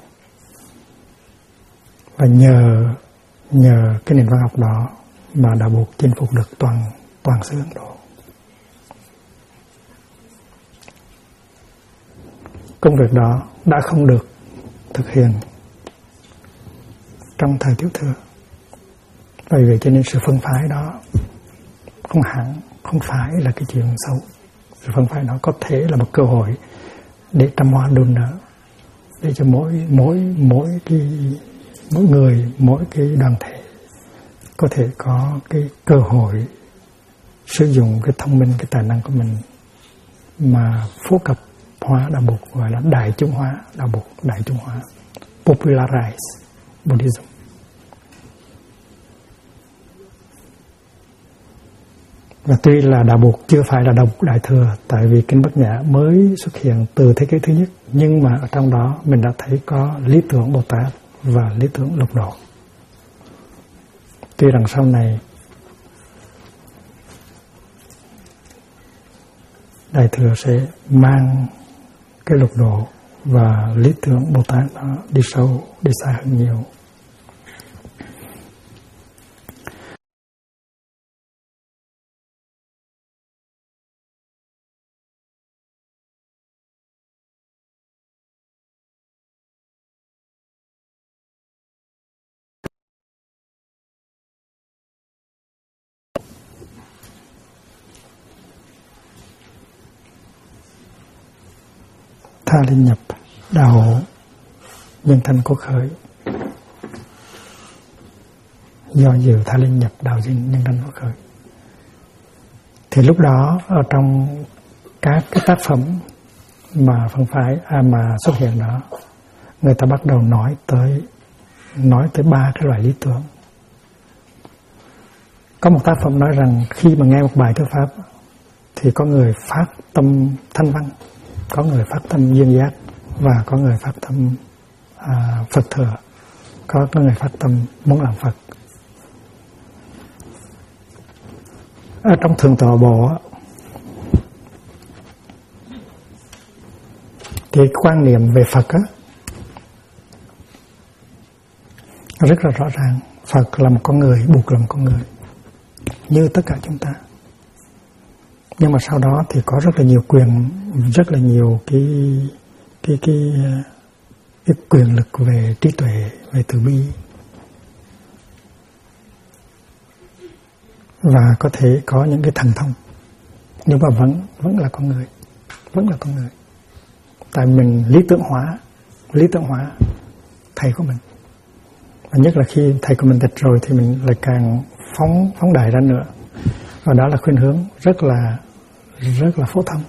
Và nhờ cái nền văn học đó mà đạo Bụt chinh phục được toàn xứ Ấn Độ. Công việc đó đã không được thực hiện trong thời Tiểu Thừa. Vì vậy cho nên sự phân phái đó không phải là cái chuyện xấu. Sự phân phái đó có thể là một cơ hội để trăm hoa đua nở, để cho mỗi người, mỗi cái đoàn thể có thể có cái cơ hội sử dụng cái thông minh, cái tài năng của mình mà phổ cập hóa đạo Bụt, gọi là đại chúng hóa đạo Bụt, đại chúng hóa, popularize Buddhism. Và tuy là đạo Bụt chưa phải là đạo Bụt Đại Thừa, tại vì Kinh Bát Nhã mới xuất hiện từ thế kỷ thứ nhất, nhưng mà ở trong đó mình đã thấy có lý tưởng Bồ Tát và lý tưởng lục độ. Tuy rằng sau này Đại Thừa sẽ mang cái lục độ và lý tưởng Bồ Tát đó đi sâu, đi xa hơn nhiều. Tha Linh nhập đạo nhân thanh có khởi, do dự Tha Linh nhập đạo nhân thanh có khởi. Thì lúc đó ở trong các cái tác phẩm mà phân phái mà xuất hiện đó, người ta bắt đầu nói tới ba cái loại lý tưởng. Có một tác phẩm nói rằng khi mà nghe một bài thuyết pháp thì có người phát tâm thanh văn, có người phát tâm duyên giác và có người phát tâm Phật thừa, có người phát tâm muốn làm Phật. Ở trong Thượng Tọa Bộ thì quan niệm về Phật rất là rõ ràng. Phật là một con người, Bụt là một con người như tất cả chúng ta. Nhưng mà sau đó thì có rất là nhiều cái quyền lực về trí tuệ, về từ bi, và có thể có những cái thần thông, nhưng mà vẫn là con người, tại mình lý tưởng hóa thầy của mình, và nhất là khi thầy của mình tịch rồi thì mình lại càng phóng đại ra nữa, và đó là khuynh hướng rất là phổ thông.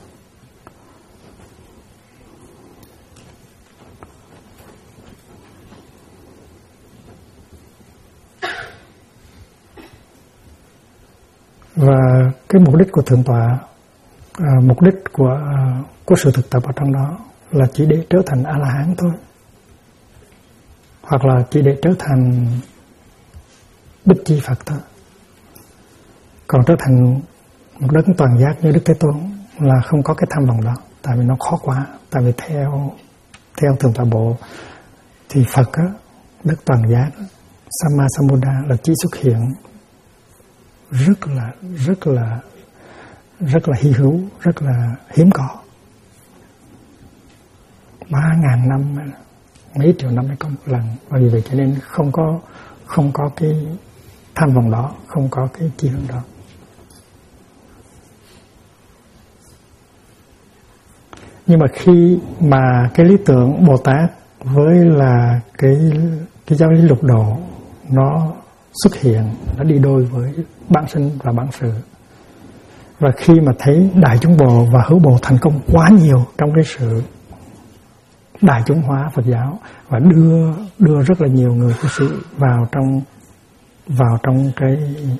Và cái mục đích của Thượng Tọa, mục đích của sự thực tập ở trong đó là chỉ để trở thành A-la-hán thôi, hoặc là chỉ để trở thành Bích Chi Phật thôi. Còn trở thành một đấng toàn giác như Đức Thế Tôn là không có cái tham vọng đó, tại vì nó khó quá. Tại vì theo Thượng Tọa Bộ thì Phật Đức toàn giác Samma Sambuddha là chỉ xuất hiện rất là hy hữu, rất là hiếm có. 3.000 năm, mấy triệu năm mới có một lần. Và vì vậy cho nên không có cái tham vọng đó, không có cái chí hướng đó. Nhưng mà khi mà cái lý tưởng Bồ Tát với là cái giáo lý lục độ nó xuất hiện, nó đi đôi với bản sinh và bản sự. Và khi mà thấy đại chúng Bồ và hữu Bồ thành công quá nhiều trong cái sự đại chúng hóa Phật giáo và đưa rất là nhiều người cư sĩ vào trong cái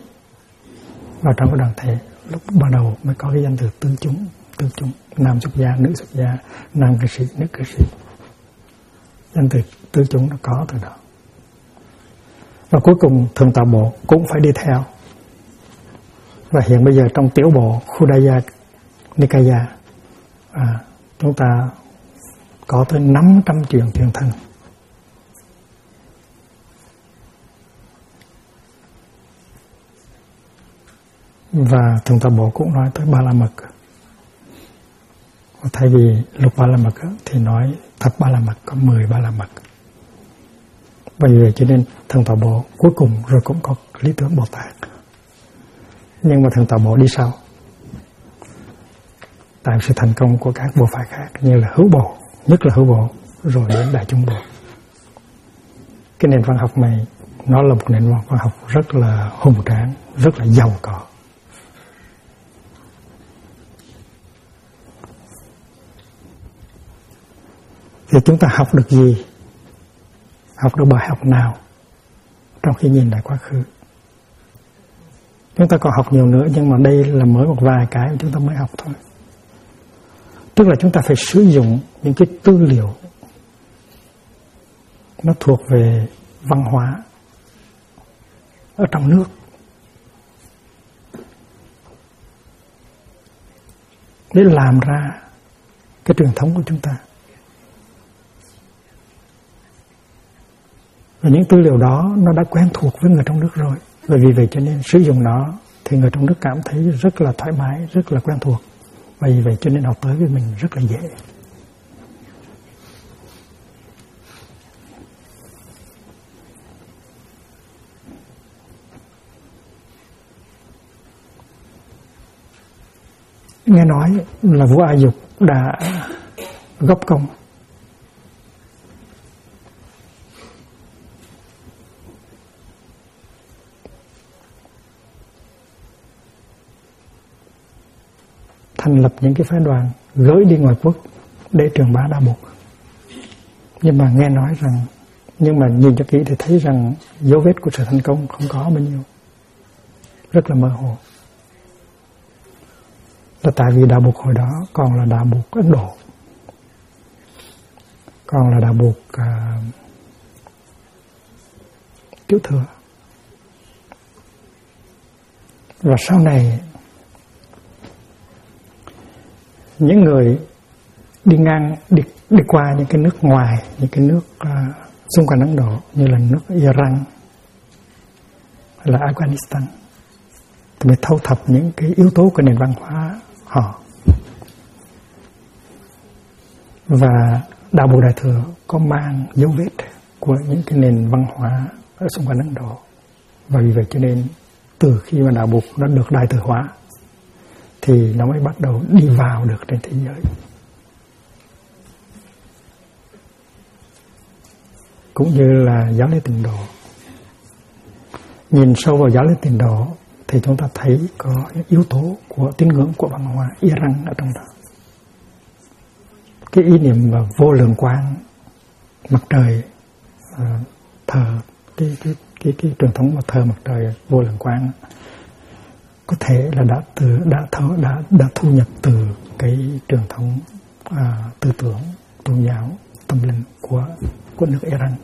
đoàn thể, lúc ban đầu mới có cái danh từ tương chúng, nam xuất gia, nữ xuất gia, nam cư sĩ, nữ cư sĩ. Danh từ tương chúng nó có từ đó. Và cuối cùng Thượng Tọa Bộ cũng phải đi theo. Và hiện bây giờ trong tiểu bộ Khuddaya Nikaya, chúng ta có tới 500 truyền thân. Và Thượng Tọa Bộ cũng nói tới Ba La Mật. Thay vì lục Ba La Mật thì nói thập Ba La Mật, có 10 Ba La Mật. Vì vậy cho nên Thượng Tọa Bộ cuối cùng rồi cũng có lý tưởng Bồ Tát. Nhưng mà Thượng Tọa Bộ đi sau, tại sự thành công của các bộ phái khác như là hữu Bồ, nhất là hữu Bồ, rồi đến đại chúng Bồ. Cái nền văn học này nó là một nền văn học rất là hùng tráng, rất là giàu có. Thì chúng ta học được gì? Học được bài học nào trong khi nhìn lại quá khứ? Chúng ta còn học nhiều nữa, nhưng mà đây là mới một vài cái chúng ta mới học thôi. Tức là chúng ta phải sử dụng những cái tư liệu nó thuộc về văn hóa ở trong nước để làm ra cái truyền thống của chúng ta. Và những tư liệu đó nó đã quen thuộc với người trong nước rồi. Và vì vậy cho nên sử dụng nó thì người trong nước cảm thấy rất là thoải mái, rất là quen thuộc. Và vì vậy cho nên học tới với mình rất là dễ. Nghe nói là vua A Dục đã góp công thành lập những cái phái đoàn gửi đi ngoài quốc để truyền bá Đạo Bụt. Nhưng mà nghe nói rằng, nhưng mà nhìn cho kỹ thì thấy rằng dấu vết của sự thành công không có bao nhiêu, rất là mơ hồ. Là tại vì Đạo Bụt hồi đó còn là Đạo Bụt Ấn Độ, còn là Đạo Bụt Tiểu Thừa. Và sau này những người đi qua những cái nước ngoài, những cái nước xung quanh Ấn Độ như là nước Iran hay là Afghanistan thì mới thâu thập những cái yếu tố của nền văn hóa họ. Và Đạo Bụt Đại Thừa có mang dấu vết của những cái nền văn hóa ở xung quanh Ấn Độ. Và vì vậy cho nên từ khi mà Đạo Bụt nó được đại thừa hóa thì nó mới bắt đầu đi vào được trên thế giới. Cũng như là giáo lý Tịnh Độ. Nhìn sâu vào giáo lý Tịnh Độ thì chúng ta thấy có những yếu tố của tín ngưỡng, của văn hóa Iran ở trong đó. Cái ý niệm mà vô lượng quang, mặt trời, thờ cái truyền thống mà thờ mặt trời vô lượng quang có thể là đã thu nhập từ cái truyền thống tư tưởng tôn giáo tâm linh của nước Iran.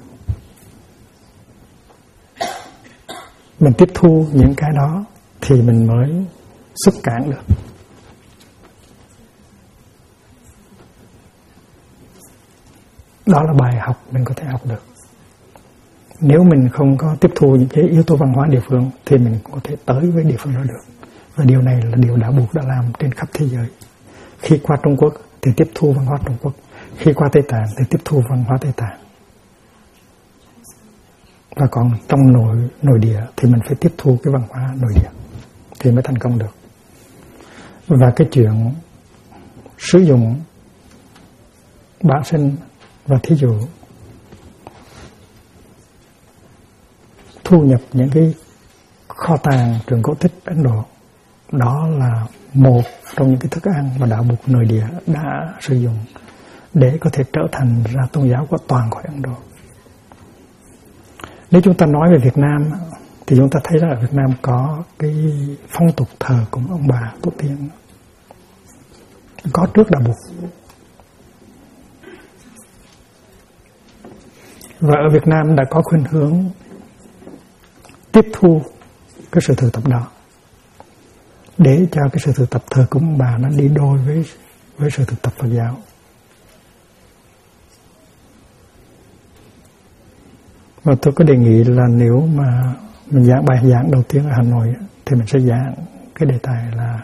Mình tiếp thu những cái đó thì mình mới xuất cản được. Đó là bài học mình có thể học được. Nếu mình không có tiếp thu những cái yếu tố văn hóa địa phương thì mình có thể tới với địa phương đó được. Và điều này là điều Đạo Buộc đã làm trên khắp thế giới. Khi qua Trung Quốc thì tiếp thu văn hóa Trung Quốc, khi qua Tây Tạng thì tiếp thu văn hóa Tây Tạng. Và còn trong nội địa thì mình phải tiếp thu cái văn hóa nội địa thì mới thành công được. Và cái chuyện sử dụng bản sinh và thí dụ thu nhập những cái kho tàng truyện cổ tích Ấn Độ, đó là một trong những cái thức ăn mà Đạo Buộc nội địa đã sử dụng để có thể trở thành ra tôn giáo của toàn khỏi Ấn Độ. Nếu chúng ta nói về Việt Nam thì chúng ta thấy là ở Việt Nam có cái phong tục thờ cúng ông bà tổ tiên, có trước Đạo Buộc. Và ở Việt Nam đã có khuynh hướng tiếp thu cái sự thực tập đó để cho cái sự thực tập thờ cúng ông bà nó đi đôi với sự thực tập Phật giáo. Và tôi có đề nghị là nếu mà mình giảng bài giảng đầu tiên ở Hà Nội thì mình sẽ giảng cái đề tài là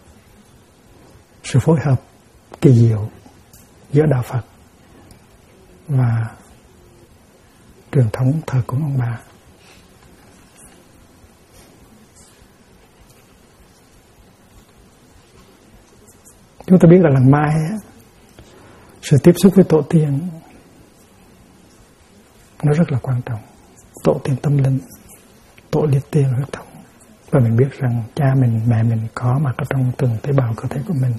sự phối hợp kỳ diệu giữa đạo Phật và truyền thống thờ cúng ông bà. Chúng ta biết là lần mai sự tiếp xúc với tổ tiên nó rất là quan trọng. Tổ tiên tâm linh, tổ liệt tiên huyết thống. Và mình biết rằng cha mình, mẹ mình có mặt ở trong từng tế bào cơ thể của mình.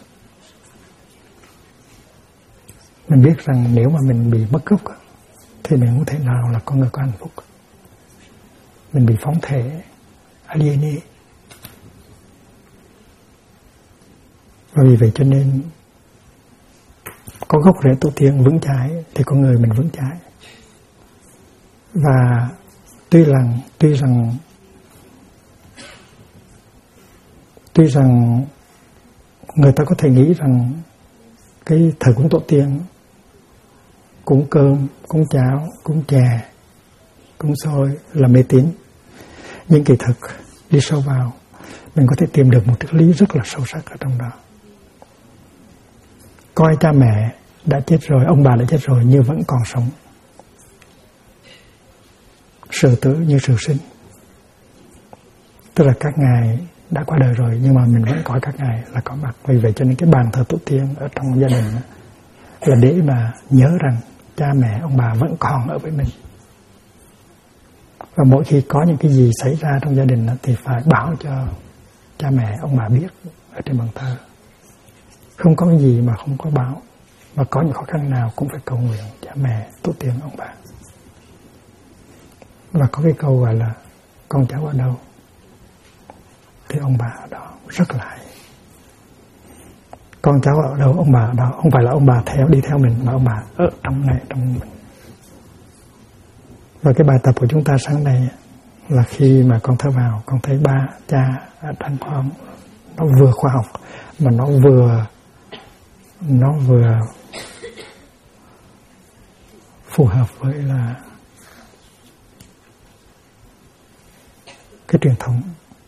Mình biết rằng nếu mà mình bị mất gốc thì mình không thể nào là con người có hạnh phúc. Mình bị phóng thể, alienate. Và vì vậy cho nên có gốc rễ tổ tiên vững chãi thì con người mình vững chãi. Và tuy rằng người ta có thể nghĩ rằng cái thờ cúng tổ tiên, cúng cơm, cúng cháo, cúng chè, cúng xôi là mê tín, nhưng kỳ thực đi sâu vào mình có thể tìm được một triết lý rất là sâu sắc ở trong đó. Coi cha mẹ đã chết rồi, ông bà đã chết rồi nhưng vẫn còn sống, sự tử như sự sinh. Tức là các ngài đã qua đời rồi nhưng mà mình vẫn coi các ngài là có mặt. Vì vậy cho nên cái bàn thờ tổ tiên ở trong gia đình là để mà nhớ rằng cha mẹ ông bà vẫn còn ở với mình. Và mỗi khi có những cái gì xảy ra trong gia đình thì phải báo cho cha mẹ ông bà biết ở trên bàn thờ. Không có cái gì mà không có báo. Và có những khó khăn nào cũng phải cầu nguyện cha mẹ, tổ tiên, ông bà. Và có cái câu gọi là con cháu ở đâu thì ông bà ở đó, rất là hay. Con cháu ở đâu, ông bà ở đó. Không phải là ông bà đi theo mình, mà ông bà ở trong này, trong mình. Và cái bài tập của chúng ta sáng nay là khi mà con thở vào, con thấy ba, cha ở trong con, nó vừa khoa học mà nó vừa phù hợp với là cái truyền thống,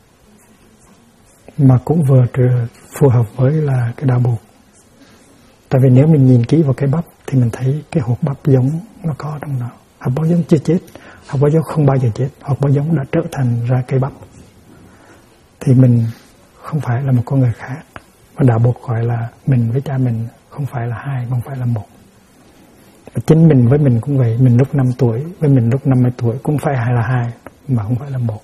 mà cũng vừa phù hợp với là cái Đạo Buộc. Tại vì nếu mình nhìn kỹ vào cái bắp thì mình thấy cái hột bắp giống nó có trong đó. Hột bắp giống chưa chết, hột bắp giống không bao giờ chết, hột bắp giống đã trở thành ra cây bắp. Thì mình không phải là một con người khác. Và Đạo Buộc gọi là mình với cha mình không phải là hai, không phải là một. Và chính mình với mình cũng vậy. Mình lúc 5 tuổi với mình lúc 50 tuổi cũng phải là hai, mà không phải là một.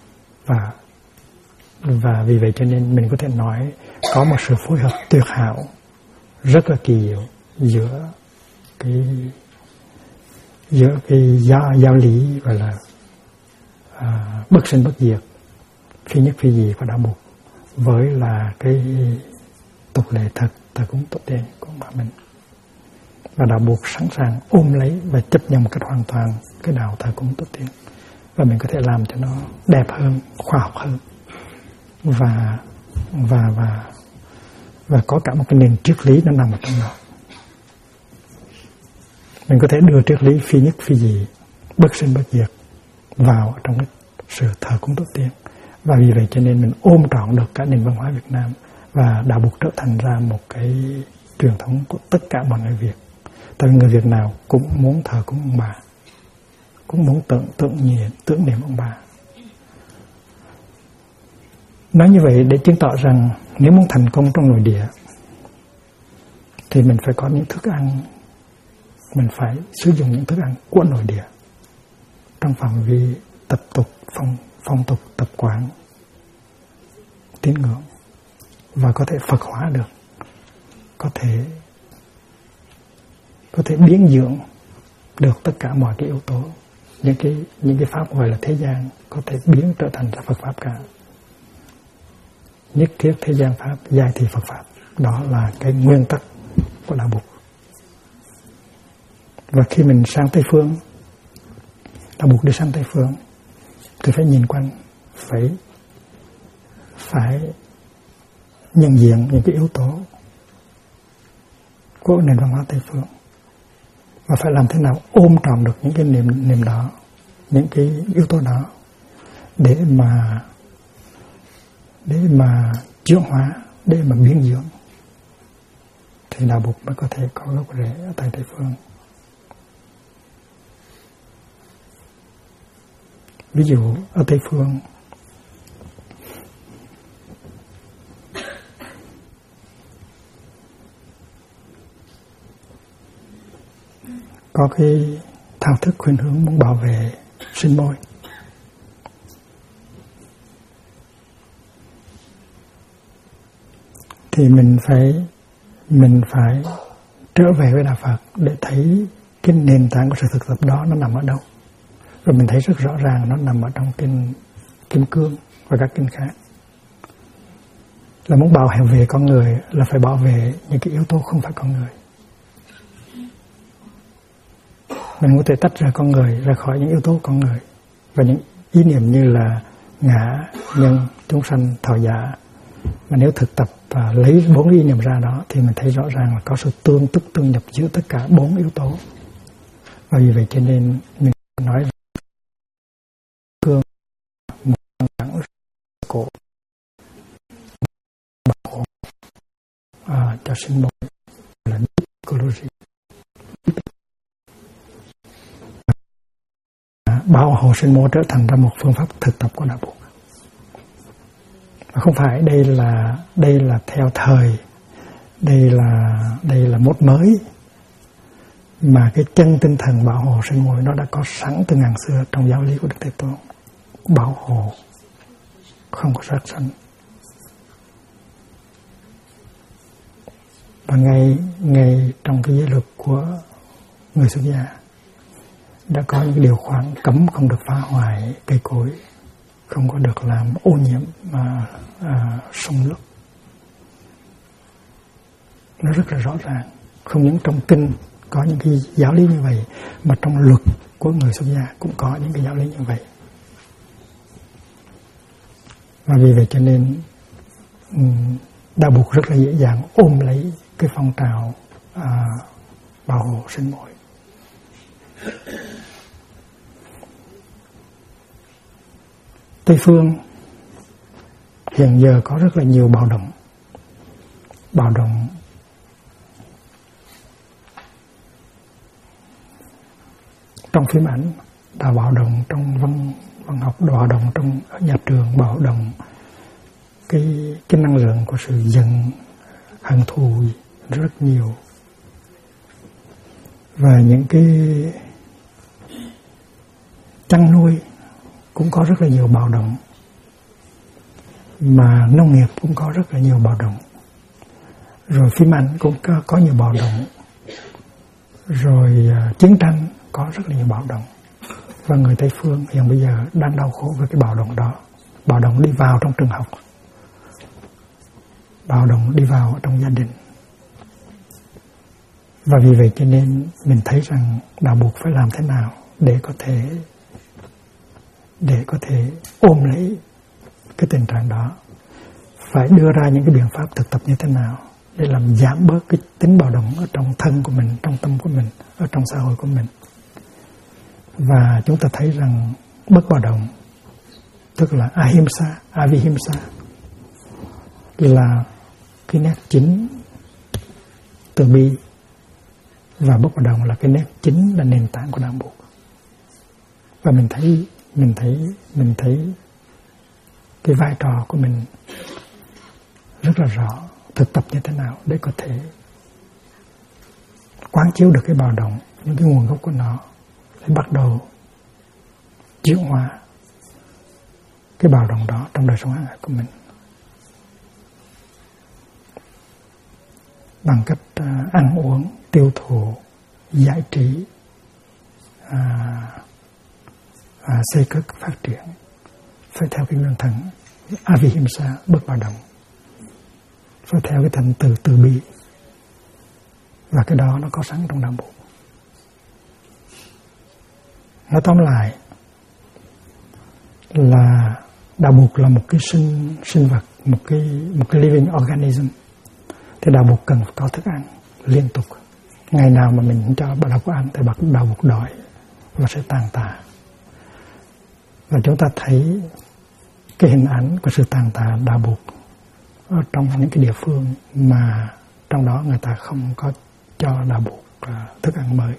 Và vì vậy cho nên mình có thể nói có một sự phối hợp tuyệt hảo, rất là kỳ diệu giữa cái giáo lý gọi là bất sinh bất diệt, phi nhất phi dị của Đạo Buộc với là cái tục lệ thờ cúng tổ tiên của bà mình. Và Đạo Buộc sẵn sàng ôm lấy và chấp nhận một cách hoàn toàn cái đạo thờ cúng tổ tiên, và mình có thể làm cho nó đẹp hơn, khoa học hơn, và có cả một cái nền triết lý nó nằm ở trong đó. Mình có thể đưa triết lý phi nhất phi dị, bất sinh bất diệt vào trong cái sự thờ cúng tổ tiên. Và vì vậy cho nên mình ôm trọn được cả nền văn hóa Việt Nam, và đạo Bụt trở thành ra một cái truyền thống của tất cả mọi người Việt. Tại vì người Việt nào cũng muốn thờ cúng ông bà, cũng muốn tưởng niệm ông bà. Nói như vậy để chứng tỏ rằng nếu muốn thành công trong nội địa thì mình phải có những thức ăn, mình phải sử dụng những thức ăn của nội địa trong phạm vi tập tục, phong tục, tập quán, tín ngưỡng, và có thể Phật hóa được, có thể biến dưỡng được tất cả mọi cái yếu tố, những cái pháp gọi là thế gian có thể biến trở thành ra Phật pháp cả. Nhất thiết thế gian pháp, giai thị Phật pháp, đó là cái nguyên tắc của đạo Bụt. Và khi mình sang Tây phương, đạo Bụt đi sang Tây phương thì phải nhìn quanh, phải nhận diện những cái yếu tố của nền văn hóa Tây phương, và phải làm thế nào ôm trọn được những cái niềm đó, những cái yếu tố đó để mà chuyển hóa, để mà biến dưỡng, thì đạo Bụt mới có thể có gốc rễ ở tại Tây phương. Ví dụ ở Tây phương có cái thao thức khuynh hướng muốn bảo vệ sinh môi. Thì mình phải trở về với đạo Phật để thấy cái nền tảng của sự thực tập đó nó nằm ở đâu. Rồi mình thấy rất rõ ràng nó nằm ở trong kinh Kim Cương và các kinh khác. Là muốn bảo vệ con người là phải bảo vệ những cái yếu tố không phải con người. Mình có thể tách ra con người ra khỏi những yếu tố con người, và những ý niệm như là ngã, nhân, chúng sanh, thọ giả. Mà nếu thực tập và lấy 4 ý niệm ra đó thì mình thấy rõ ràng là có sự tương tức tương nhập giữa tất cả 4 yếu tố. Và vì vậy cho nên mình nói cương một đẳng cổ bảo hộ cho sinh môi là ecology. Bảo hộ sinh môi trở thành ra một phương pháp thực tập của đạo Bụt. Và không phải đây là theo thời, đây là mốt mới, mà cái chân tinh thần bảo hộ sinh môi nó đã có sẵn từ ngàn xưa trong giáo lý của Đức Thế Tôn. Bảo hộ, không có sát sanh. Và ngay trong cái giới luật của người xuất gia đã có những điều khoản cấm không được phá hoại cây cối, không có được làm ô nhiễm sông nước. Nó rất là rõ ràng. Không những trong kinh có những cái giáo lý như vậy, mà trong luật của người xuất gia cũng có những cái giáo lý như vậy. Và vì vậy cho nên đạo Bụt rất là dễ dàng ôm lấy cái phong trào bảo hộ sinh môi. Tây phương hiện giờ có rất là nhiều bạo động trong phim ảnh, đã bạo động trong văn học, bạo động trong ở nhà trường, bạo động cái năng lượng của sự giận, hận thù rất nhiều. Và những cái chăn nuôi cũng có rất là nhiều bạo động, mà nông nghiệp cũng có rất là nhiều bạo động, rồi phim ảnh cũng có nhiều bạo động, rồi chiến tranh có rất là nhiều bạo động. Và người Tây phương hiện bây giờ đang đau khổ với cái bạo động đó. Bạo động đi vào trong trường học, bạo động đi vào trong gia đình. Và vì vậy cho nên mình thấy rằng đạo Bụt phải làm thế nào để có thể ôm lấy cái tình trạng đó, phải đưa ra những cái biện pháp thực tập như thế nào để làm giảm bớt cái tính bạo động ở trong thân của mình, trong tâm của mình, ở trong xã hội của mình. Và chúng ta thấy rằng bất bạo động, tức là ahimsa, avihimsa, là cái nét chính từ bi, và bất bạo động là cái nét chính, là nền tảng của đạo Buddha. Và mình thấy cái vai trò của mình rất là rõ, thực tập như thế nào để có thể quán chiếu được cái bạo động, những cái nguồn gốc của nó, để bắt đầu chuyển hóa cái bạo động đó trong đời sống hàng ngày của mình, bằng cách ăn uống, tiêu thụ, giải trí, xây cất, phát triển, phải theo cái nguyên thần avihimsa, bất bạo động, phải theo cái thành từ bi, và cái đó nó có sẵn trong đạo Buddha. Nói tóm lại là đạo Buddha là một cái sinh vật, một cái living organism. Thì đạo Buddha cần phải có thức ăn liên tục. Ngày nào mà mình không cho đạo Buddha ăn thì đạo Buddha đói và sẽ tàn tạ. Và chúng ta thấy cái hình ảnh của sự tàn tạ đạo Buddha ở trong những cái địa phương mà trong đó người ta không có cho đạo Buddha thức ăn mới.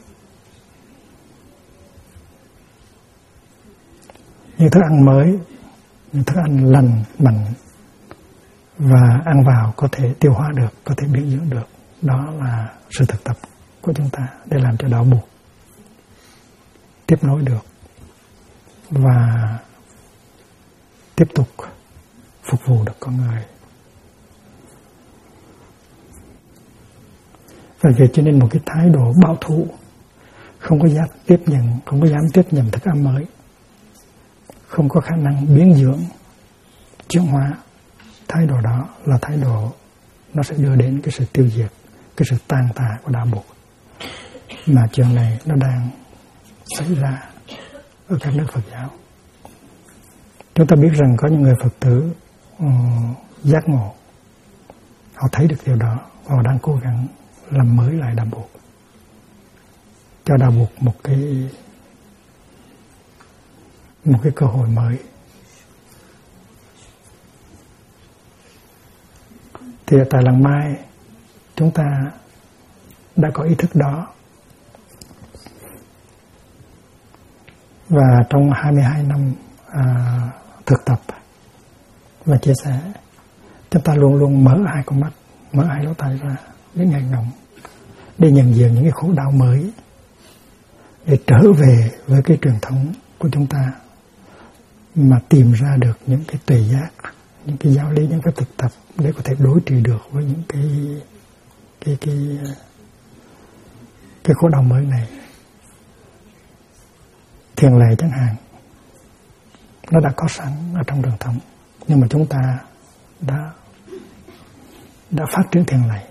Những thức ăn mới, những thức ăn lành mạnh và ăn vào có thể tiêu hóa được, có thể biến dưỡng được. Đó là sự thực tập của chúng ta để làm cho đạo Buddha tiếp nối được và tiếp tục phục vụ được con người. Và vậy cho nên một cái thái độ bảo thủ, không có dám tiếp nhận thức ăn mới, không có khả năng biến dưỡng, chuyển hóa, thái độ đó là thái độ nó sẽ đưa đến cái sự tiêu diệt, cái sự tàn tạ của đạo Buddha. Mà chuyện này nó đang xảy ra ở các nước Phật giáo. Chúng ta biết rằng có những người Phật tử giác ngộ, họ thấy được điều đó, họ đang cố gắng làm mới lại đạo Buddha, cho đạo Buddha một cái cơ hội mới. Thì tại làng Mai chúng ta đã có ý thức đó, và trong 22 năm thực tập và chia sẻ, chúng ta luôn luôn mở hai con mắt, mở hai lỗ tai ra để nghe ngóng, để nhận diện những cái khổ đau mới, để trở về với cái truyền thống của chúng ta, mà tìm ra được những cái tuệ giác, những cái giáo lý, những cái thực tập để có thể đối trị được với những cái khổ đau mới này. Thiền lệ chẳng hạn, nó đã có sẵn ở trong truyền thống, nhưng mà chúng ta đã phát triển thiền lệ,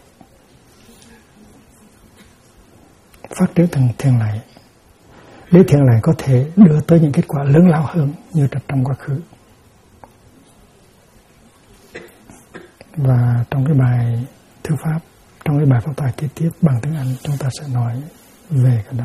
thiền lệ để thiền lệ có thể đưa tới những kết quả lớn lao hơn như trong quá khứ. Và trong cái bài thư pháp, trong cái bài phát tài kế tiếp bằng tiếng Anh, chúng ta sẽ nói về cái đó.